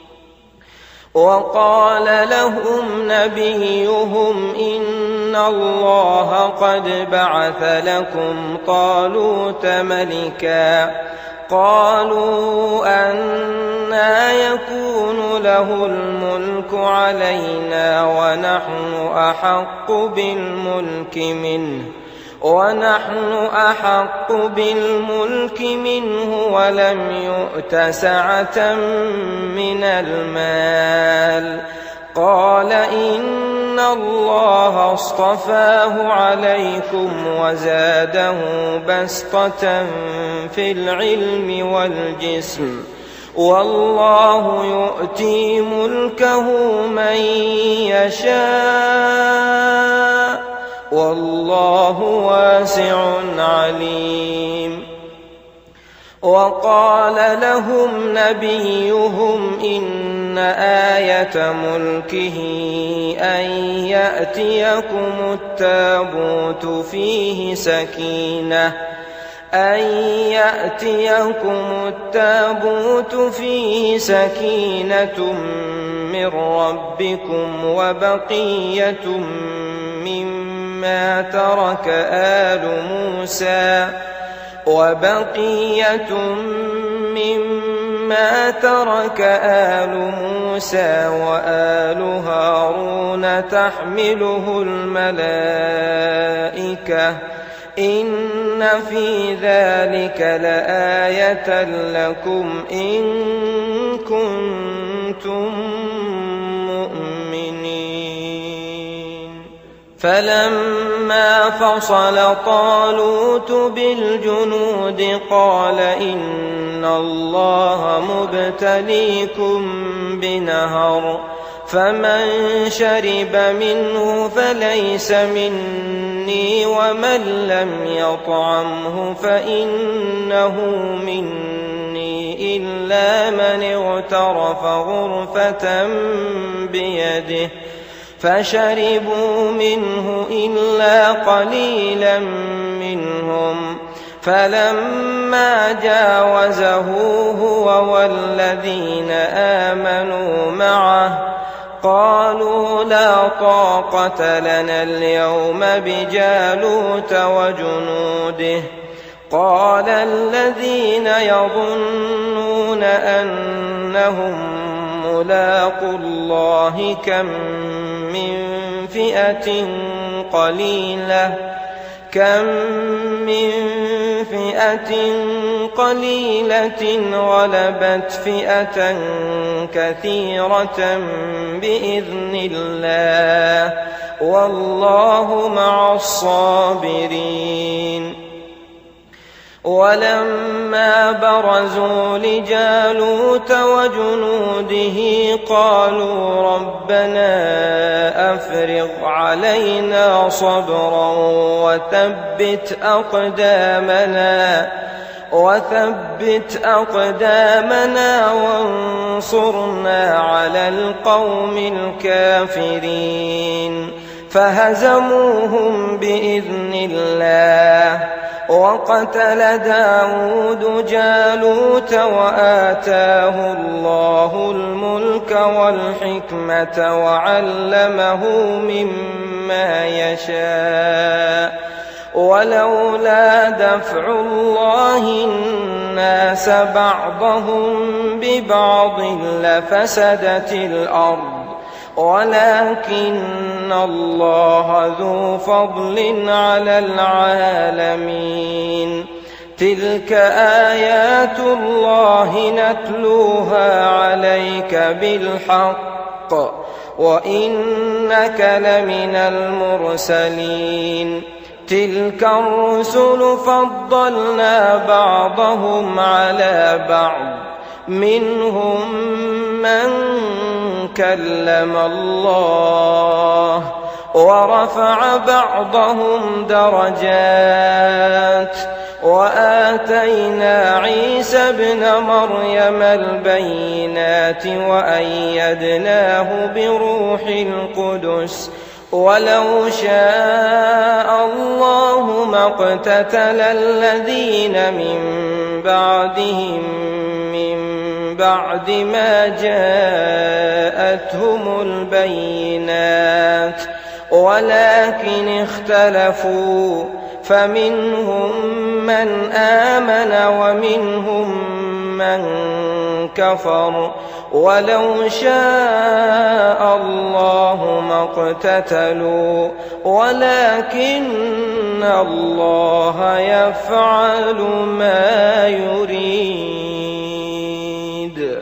وقال لهم نبيهم إن الله قد بعث لكم طالوت ملكا، قالوا أنى يكون له الملك علينا ونحن أحق بالملك منه ونحن أحق بالملك منه ولم يؤت سعة من المال. قال إن الله اصطفاه عليكم وزاده بسطة في العلم والجسم، والله يؤتي ملكه من يشاء والله واسع عليم. وقال لهم نبيهم إن آية ملكه أن يأتيكم التابوت فيه سكينة أن يأتيكم التابوت فيه سكينة من ربكم وبقية مما ترك آل موسى وبقية مما ترك آل موسى وآل هارون تحمله الملائكة، إن في ذلك لآية لكم إن كنتم مؤمنين. فلما فصل طالوت بالجنود قال إن الله مبتليكم بنهر فمن شرب منه فليس مني ومن لم يطعمه فإنه مني إلا من اغترف غرفة بيده فشربوا منه إلا قليلا منهم فلما جاوزه هو والذين آمنوا معه قالوا لا طاقة لنا اليوم بجالوت وجنوده قال الذين يظنون أنهم ملاقو الله كم من فئة قليلة كم من فئة قليلة غلبت فئة كثيرة بإذن الله والله مع الصابرين. ولما برزوا لجالوت وجنوده قالوا ربنا أفرغ علينا صبرا وثبت أقدامنا وثبت أقدامنا وانصرنا على القوم الكافرين فهزموهم بإذن الله وقتل داود جالوت وآتاه الله الملك والحكمة وعلمه مما يشاء ولولا دفع الله الناس بعضهم ببعض لفسدت الأرض ولكن الله ذو فضل على العالمين. تلك آيات الله نتلوها عليك بالحق وإنك لمن المرسلين. تلك الرسل فضلنا بعضهم على بعض منهم من كلم الله ورفع بعضهم درجات وآتينا عيسى ابن مريم البينات وأيدناه بروح القدس ولو شاء الله ما اقتتل الذين من بعدهم من بعد ما جاءتهم البينات ولكن اختلفوا فمنهم من آمن ومنهم من كفر ولو شاء الله ما اقتتلوا ولكن الله يفعل ما يريد.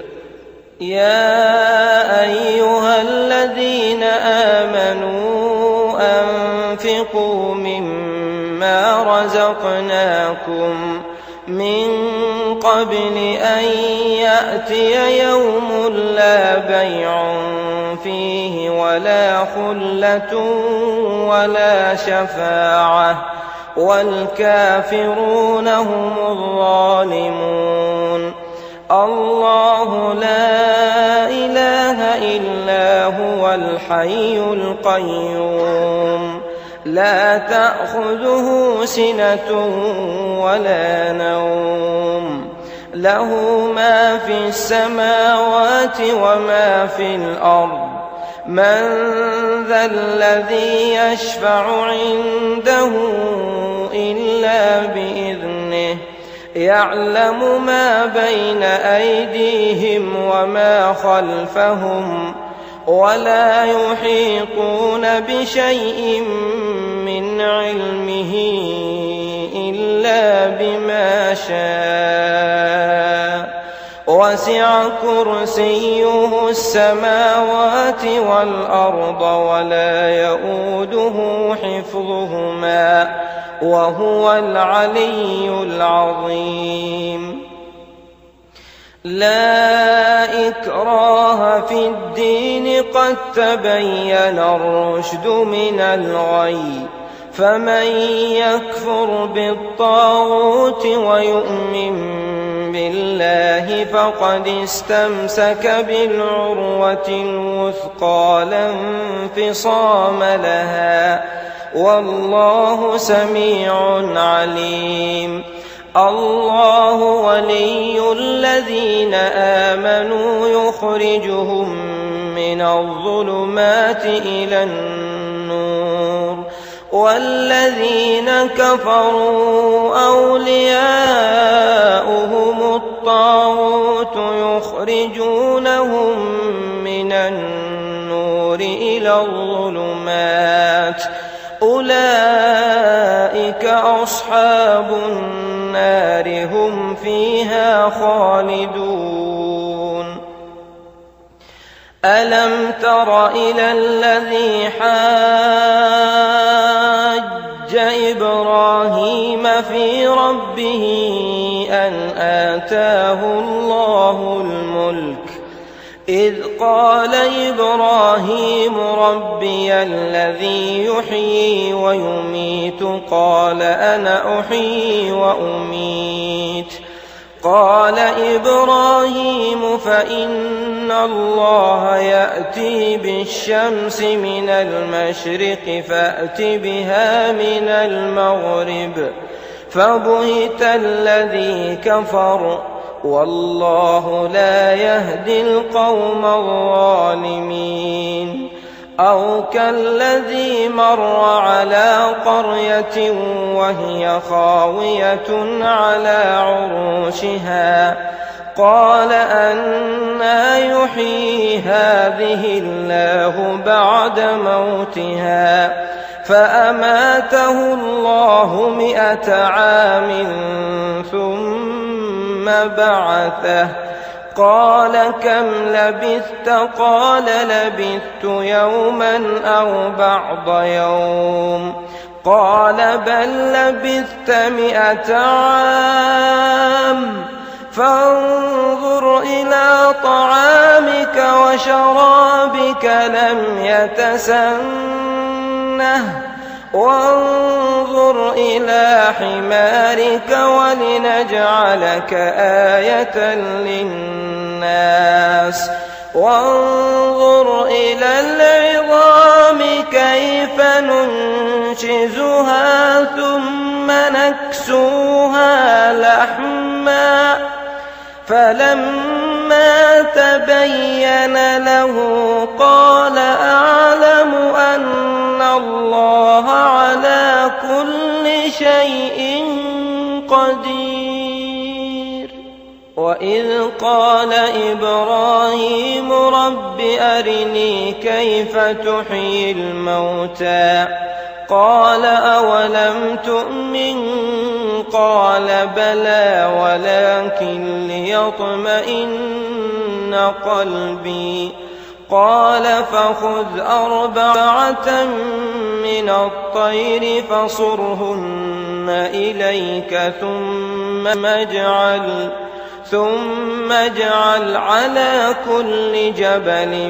يا أيها الذين آمنوا أنفقوا مما رزقناكم من قبل أن يأتي يوم لا بيع فيه ولا خلة ولا شفاعة والكافرون هم الظالمون. الله لا إله إلا هو الحي القيوم لا تأخذه سنة ولا نوم له ما في السماوات وما في الأرض من ذا الذي يشفع عنده إلا بإذنه يعلم ما بين أيديهم وما خلفهم ولا يحيطون بشيء من علمه إلا بما شاء وسع كرسيه السماوات والأرض ولا يئوده حفظهما وهو العلي العظيم. لا إكراه في الدين قد تبين الرشد من الغي فمن يكفر بالطاغوت ويؤمن بالله فقد استمسك بالعروة الوثقى لا انفصام لها والله سميع عليم. الله ولي الذين آمنوا يخرجهم من الظلمات إلى النور والذين كفروا أولياؤهم الطاغوت يخرجونهم من النور إلى الظلمات أولئك أصحاب النار هم فيها خالدون. ألم تر إلى الذي حاج إبراهيم في ربه أن آتاه الله الملك إذ قال إبراهيم ربي الذي يحيي ويميت قال أنا أحيي وأميت قال إبراهيم فإن الله يأتي بالشمس من المشرق فأت بها من المغرب فبهت الذي كفر والله لا يهدي القوم الظالمين. أو كالذي مر على قرية وهي خاوية على عروشها قال أنى يحيي هذه الله بعد موتها فأماته الله مئة عام ثم بعثه قال كم لبثت قال لبثت يوما أو بعض يوم قال بل لبثت مئة عام فانظر إلى طعامك وشرابك لم يتسنه وانظر إلى حمارك ولنجعلك آية للناس وانظر إلى العظام كيف ننشزها ثم نكسوها لحما فلما تبين له قال أعلم أن الله على كل شيء قدير. وإذ قال إبراهيم رب أرني كيف تحيي الموتى قال أولم تؤمن قال بلى ولكن ليطمئن قلبي قال فخذ أربعة من الطير فصرهن إليك ثم اجعل ثم اجعل على كل جبل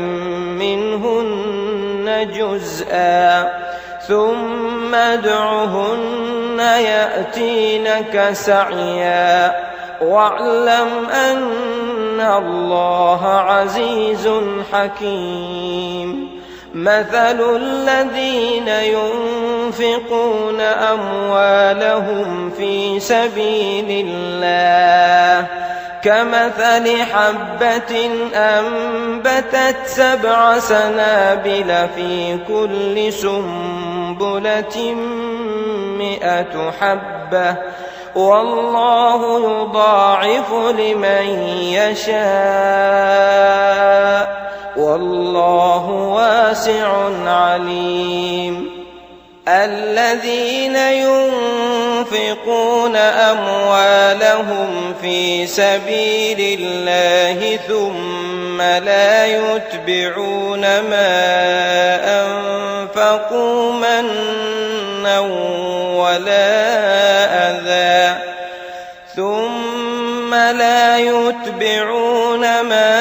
منهن جزءا ثم ادعهن يأتينك سعيا واعلم أن الله عزيز حكيم. مثل الذين ينفقون أموالهم في سبيل الله كمثل حبة أنبتت سبع سنابل في كل سنبلة مئة حبة والله يضاعف لمن يشاء والله واسع عليم. الذين ينفقون أموالهم في سبيل الله ثم لا يتبعون ما أنفقوا منا ولا أذى ثم لا يتبعون ما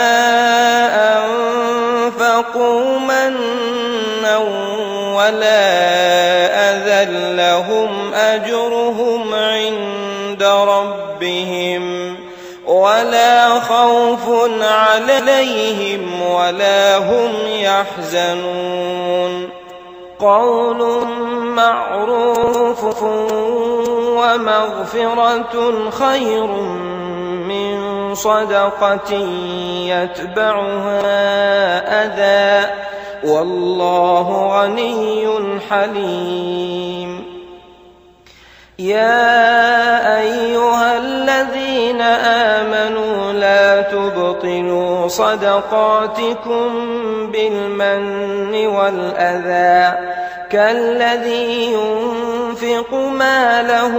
أنفقوا منا ولا أذى لهم أجرهم عند ربهم ولا خوف عليهم ولا هم يحزنون قول معروف ومغفرة خير من صدقة يتبعها أذى والله غني حليم يا أيها الذين آمنوا لا تبطلوا صدقاتكم بالمن والأذى كالذي ينفق ماله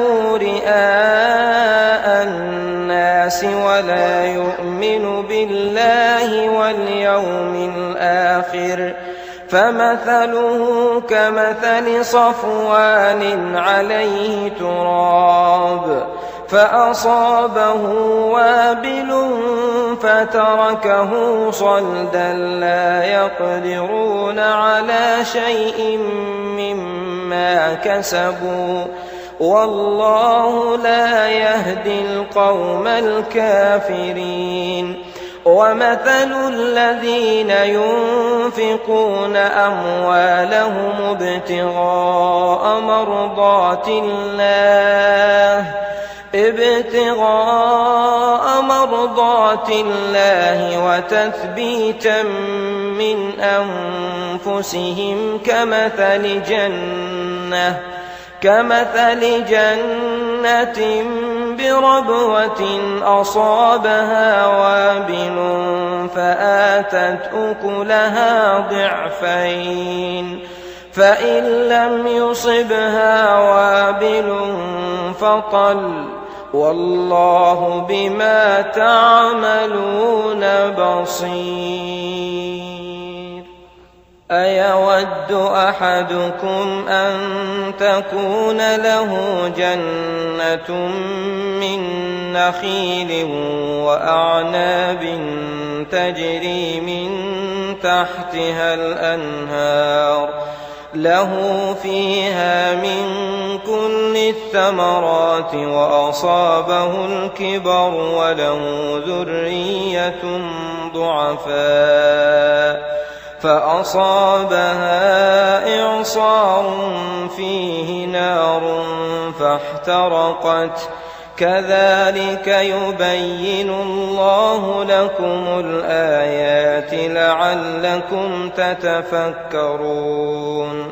رئاء الناس ولا يؤمن بالله واليوم الآخر فمثله كمثل صفوان عليه تراب فأصابه وابل فتركه صلدا لا يقدرون على شيء مما كسبوا والله لا يهدي القوم الكافرين ومثل الذين ينفقون أموالهم ابتغاء مرضات الله ابتغاء مرضات الله وتثبيتا من أنفسهم كمثل جنة كمثل جنة بربوة أصابها وابل فآتت أكلها ضعفين فإن لم يصبها وابل فطل والله بما تعملون بصير أيود أحدكم أن تكون له جنة من نخيل وأعناب تجري من تحتها الأنهار له فيها من كل الثمرات وأصابه الكبر وله ذرية ضعفاء فأصابها إعصار فيه نار فاحترقت كذلك يبين الله لكم الآيات لعلكم تتفكرون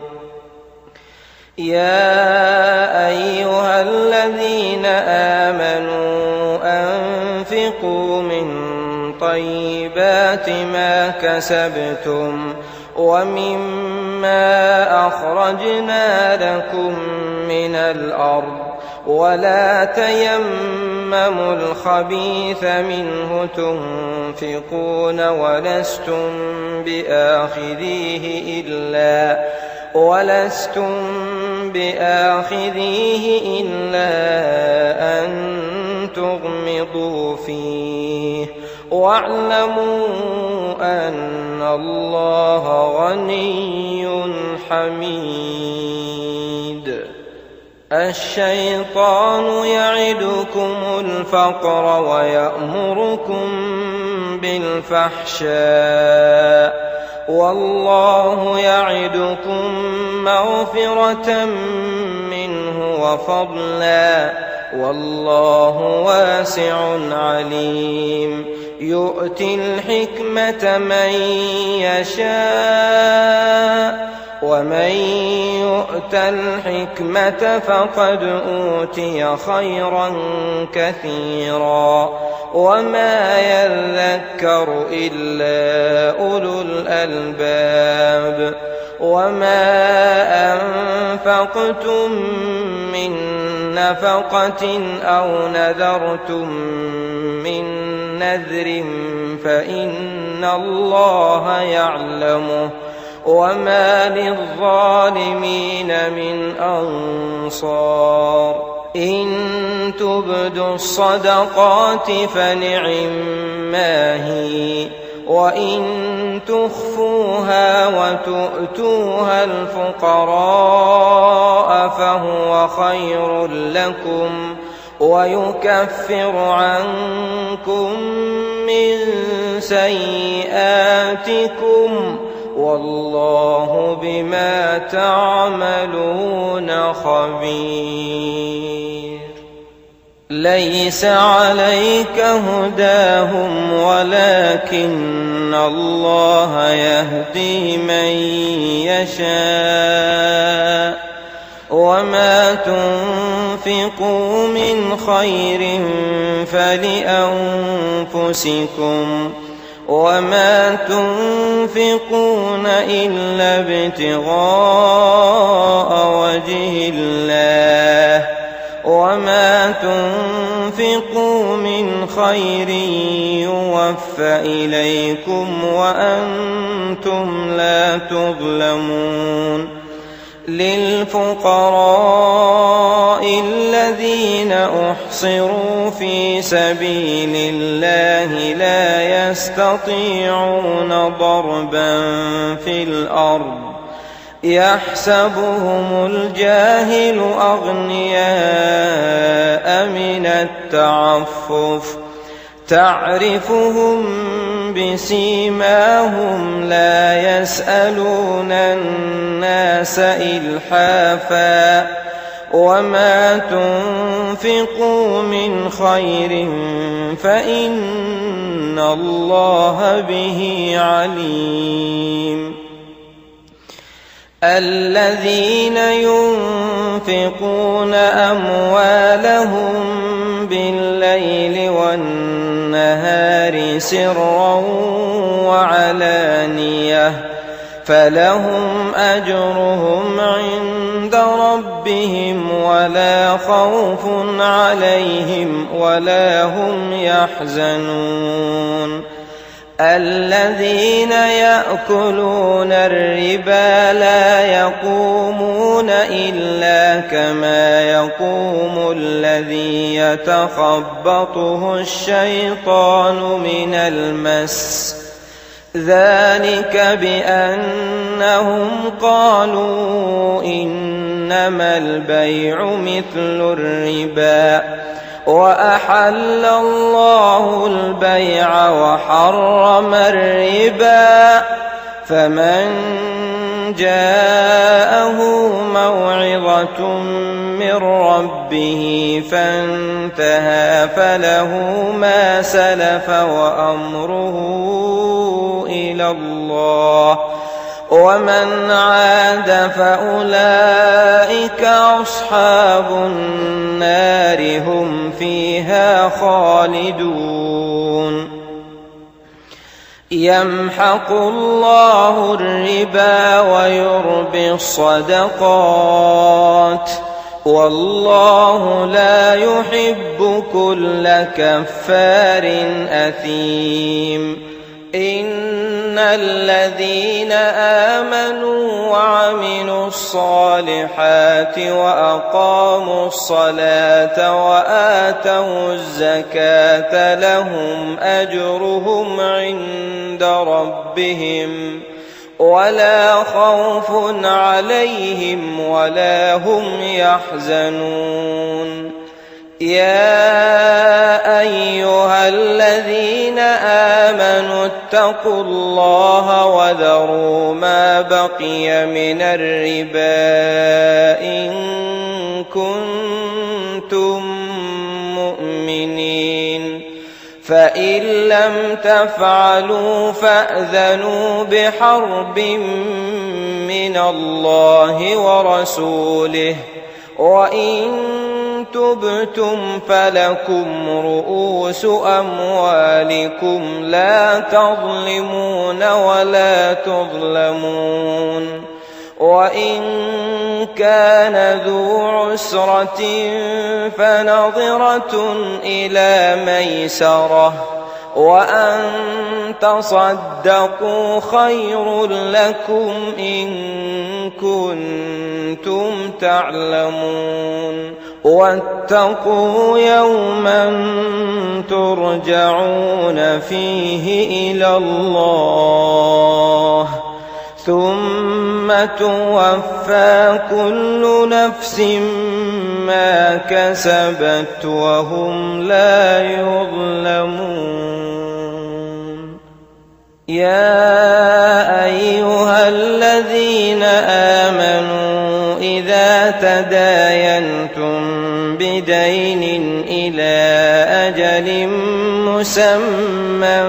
يا أيها الذين آمنوا أنفقوا من طيبات ما كسبتم ومما أخرجنا لكم من الأرض ولا تيمموا الخبيث منه تنفقون ولستم بآخذيه إلا ولستم بآخذيه إلا أن تغمضوا فيه واعلموا أن الله غني حميد الشيطان يعدكم الفقر ويأمركم بالفحشاء والله يعدكم مغفرة منه وفضلا والله واسع عليم يؤتي الحكمة من يشاء ومن يؤت الحكمة فقد أوتي خيرا كثيرا وما يذكر إلا أولو الألباب وما أنفقتم من نفقة أو نذرتم من نذر فإن الله يعلمه وما للظالمين من أنصار إن تبدوا الصدقات فنعما هي وإن تخفوها وتؤتوها الفقراء فهو خير لكم ويكفر عنكم من سيئاتكم والله بما تعملون خبير. ليس عليك هداهم ولكن الله يهدي من يشاء وما تنفقوا من خير فلأنفسكم وما تنفقون إلا ابتغاء وجه الله وما تنفقوا من خير يوفى إليكم وأنتم لا تظلمون. للفقراء الذين أحصروا في سبيل الله لا يستطيعون ضربا في الأرض يحسبهم الجاهل أغنياء من التعفف تعرفهم بسيماهم لا يسألون الناس إلحافا وما تنفقوا من خير فإن الله به عليم. الذين ينفقون أموالهم بالليل والنهار سرا وعلانية فلهم أجرهم عند ربهم ولا خوف عليهم ولا هم يحزنون. الذين يأكلون الربا لا يقومون إلا كما يقوم الذي يتخبطه الشيطان من المس ذلك بأنهم قالوا إنما البيع مثل الربا وأحل الله البيع وحرم الربا فمن جاءه موعظة من ربه فانتهى فله ما سلف وأمره إلى الله ومن عاد فأولئك أصحاب النار هم فيها خالدون. يمحق الله الربا ويربي الصدقات والله لا يحب كل كفار أثيم. إن الذين آمنوا وعملوا الصالحات وأقاموا الصلاة وآتوا الزكاة لهم أجرهم عند ربهم ولا خوف عليهم ولا هم يحزنون. يا أيها الذين آمنوا اتقوا الله وذروا ما بقي من الربا إن كنتم مؤمنين فإن لم تفعلوا فأذنوا بحرب من الله ورسوله وإن تبتم فلكم رؤوس أموالكم لا تظلمون ولا تظلمون وإن كان ذو عسرة فنظرة إلى ميسرة وأن تصدقوا خير لكم إن كنتم تعلمون واتقوا يوما ترجعون فيه إلى الله ثم توفى كل نفس ما كسبت وهم لا يظلمون. يا أيها الذين آمنوا إذا تداينتم بدين إلى أجل مسمى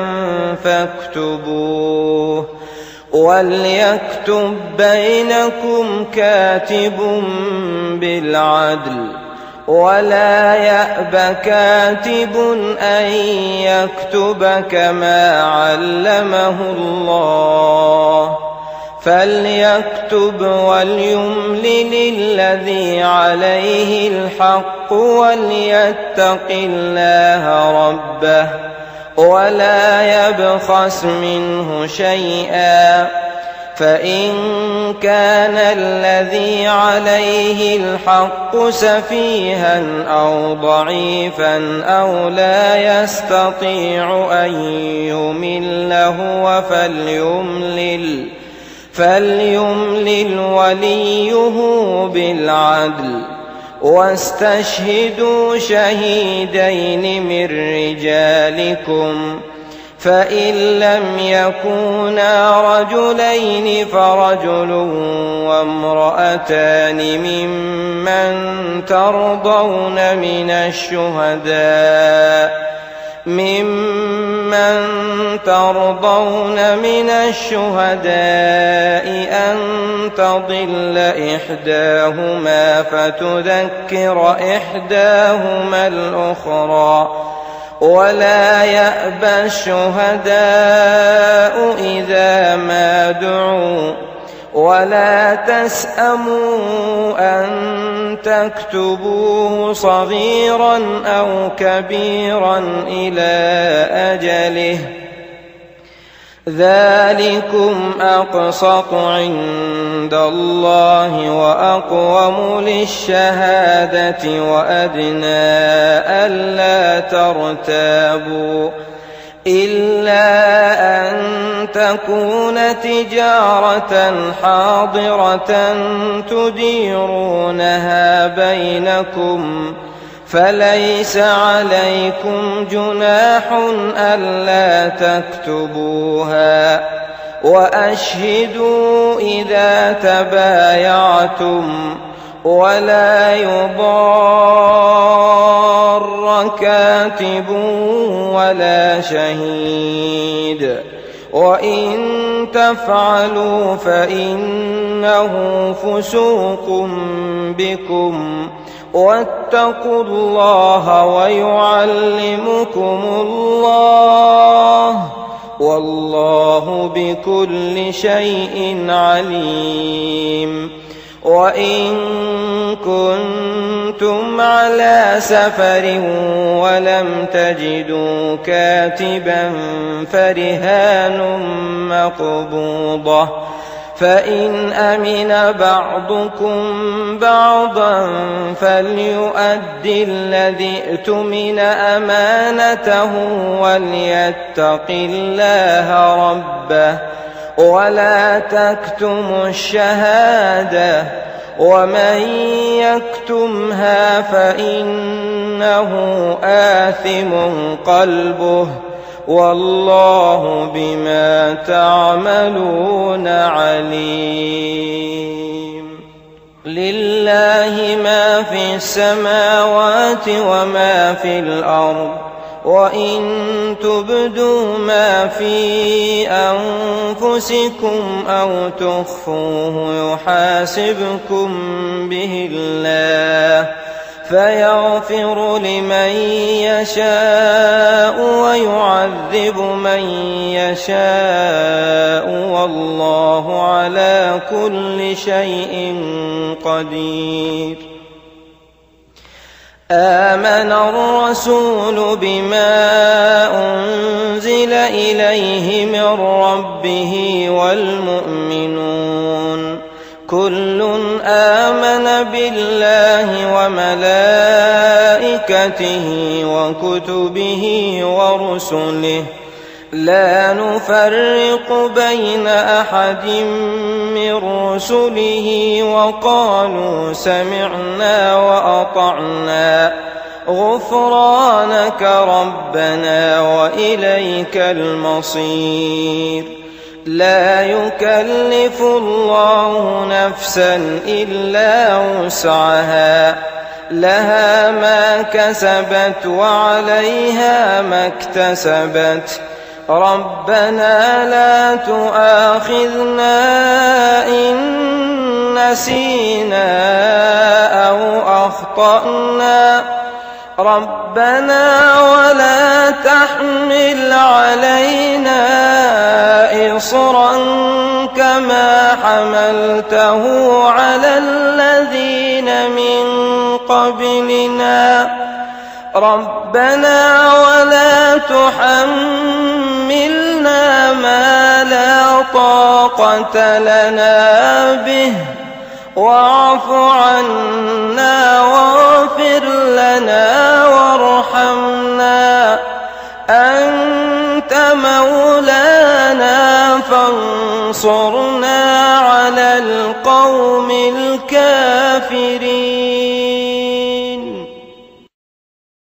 فاكتبوه وليكتب بينكم كاتب بالعدل ولا يأب كاتب أن يكتب كما علمه الله فليكتب وليملل الذي عليه الحق وليتق الله ربه ولا يبخس منه شيئا فإن كان الذي عليه الحق سفيها أو ضعيفا أو لا يستطيع أن يمل هو فليملل فليملل وليه بالعدل واستشهدوا شهيدين من رجالكم فإن لم يكونا رجلين فرجل وامرأتان ممن ترضون من الشهداء ممن ترضون من الشهداء أن تضل إحداهما فتذكر إحداهما الأخرى ولا يأبى الشهداء إذا ما دعوا ولا تسأموا أن تكتبوه صغيرا أو كبيرا إلى أجله ذلكم أقسط عند الله وأقوم للشهادة وأدنى ألا ترتابوا إلا أن تكون تجارة حاضرة تديرونها بينكم فليس عليكم جناح ألا تكتبوها وأشهدوا إذا تبايعتم ولا يضار كاتب ولا شهيد وإن تفعلوا فإنه فسوق بكم واتقوا الله ويعلمكم الله والله بكل شيء عليم. وإن كنتم على سفر ولم تجدوا كاتبا فرهان مقبوضة فإن أمن بعضكم بعضا فليؤدي الذي اؤتمن أمانته وليتق الله ربه ولا تكتموا الشهادة ومن يكتمها فإنه آثم قلبه والله بما تعملون عليم. لله ما في السماوات وما في الأرض وإن تبدوا ما في أنفسكم أو تخفوه يحاسبكم به الله فيغفر لمن يشاء ويعذب من يشاء والله على كل شيء قدير. آمن الرسول بما أنزل إليه من ربه والمؤمنون كل آمن بالله وملائكته وكتبه ورسله لا نفرق بين أحد من رسله وقالوا سمعنا وأطعنا غفرانك ربنا وإليك المصير. لا يكلف الله نفسا إلا وسعها لها ما كسبت وعليها ما اكتسبت ربنا لا تؤاخذنا إن نسينا أو أخطأنا ربنا ولا تحمل علينا إصرا كما حملته على الذين من قبلنا ربنا ولا تحملنا ما لا طاقة لنا به واعف عنا واغفر لنا وارحمنا أنت مولانا فانصرنا على القوم الكافرين.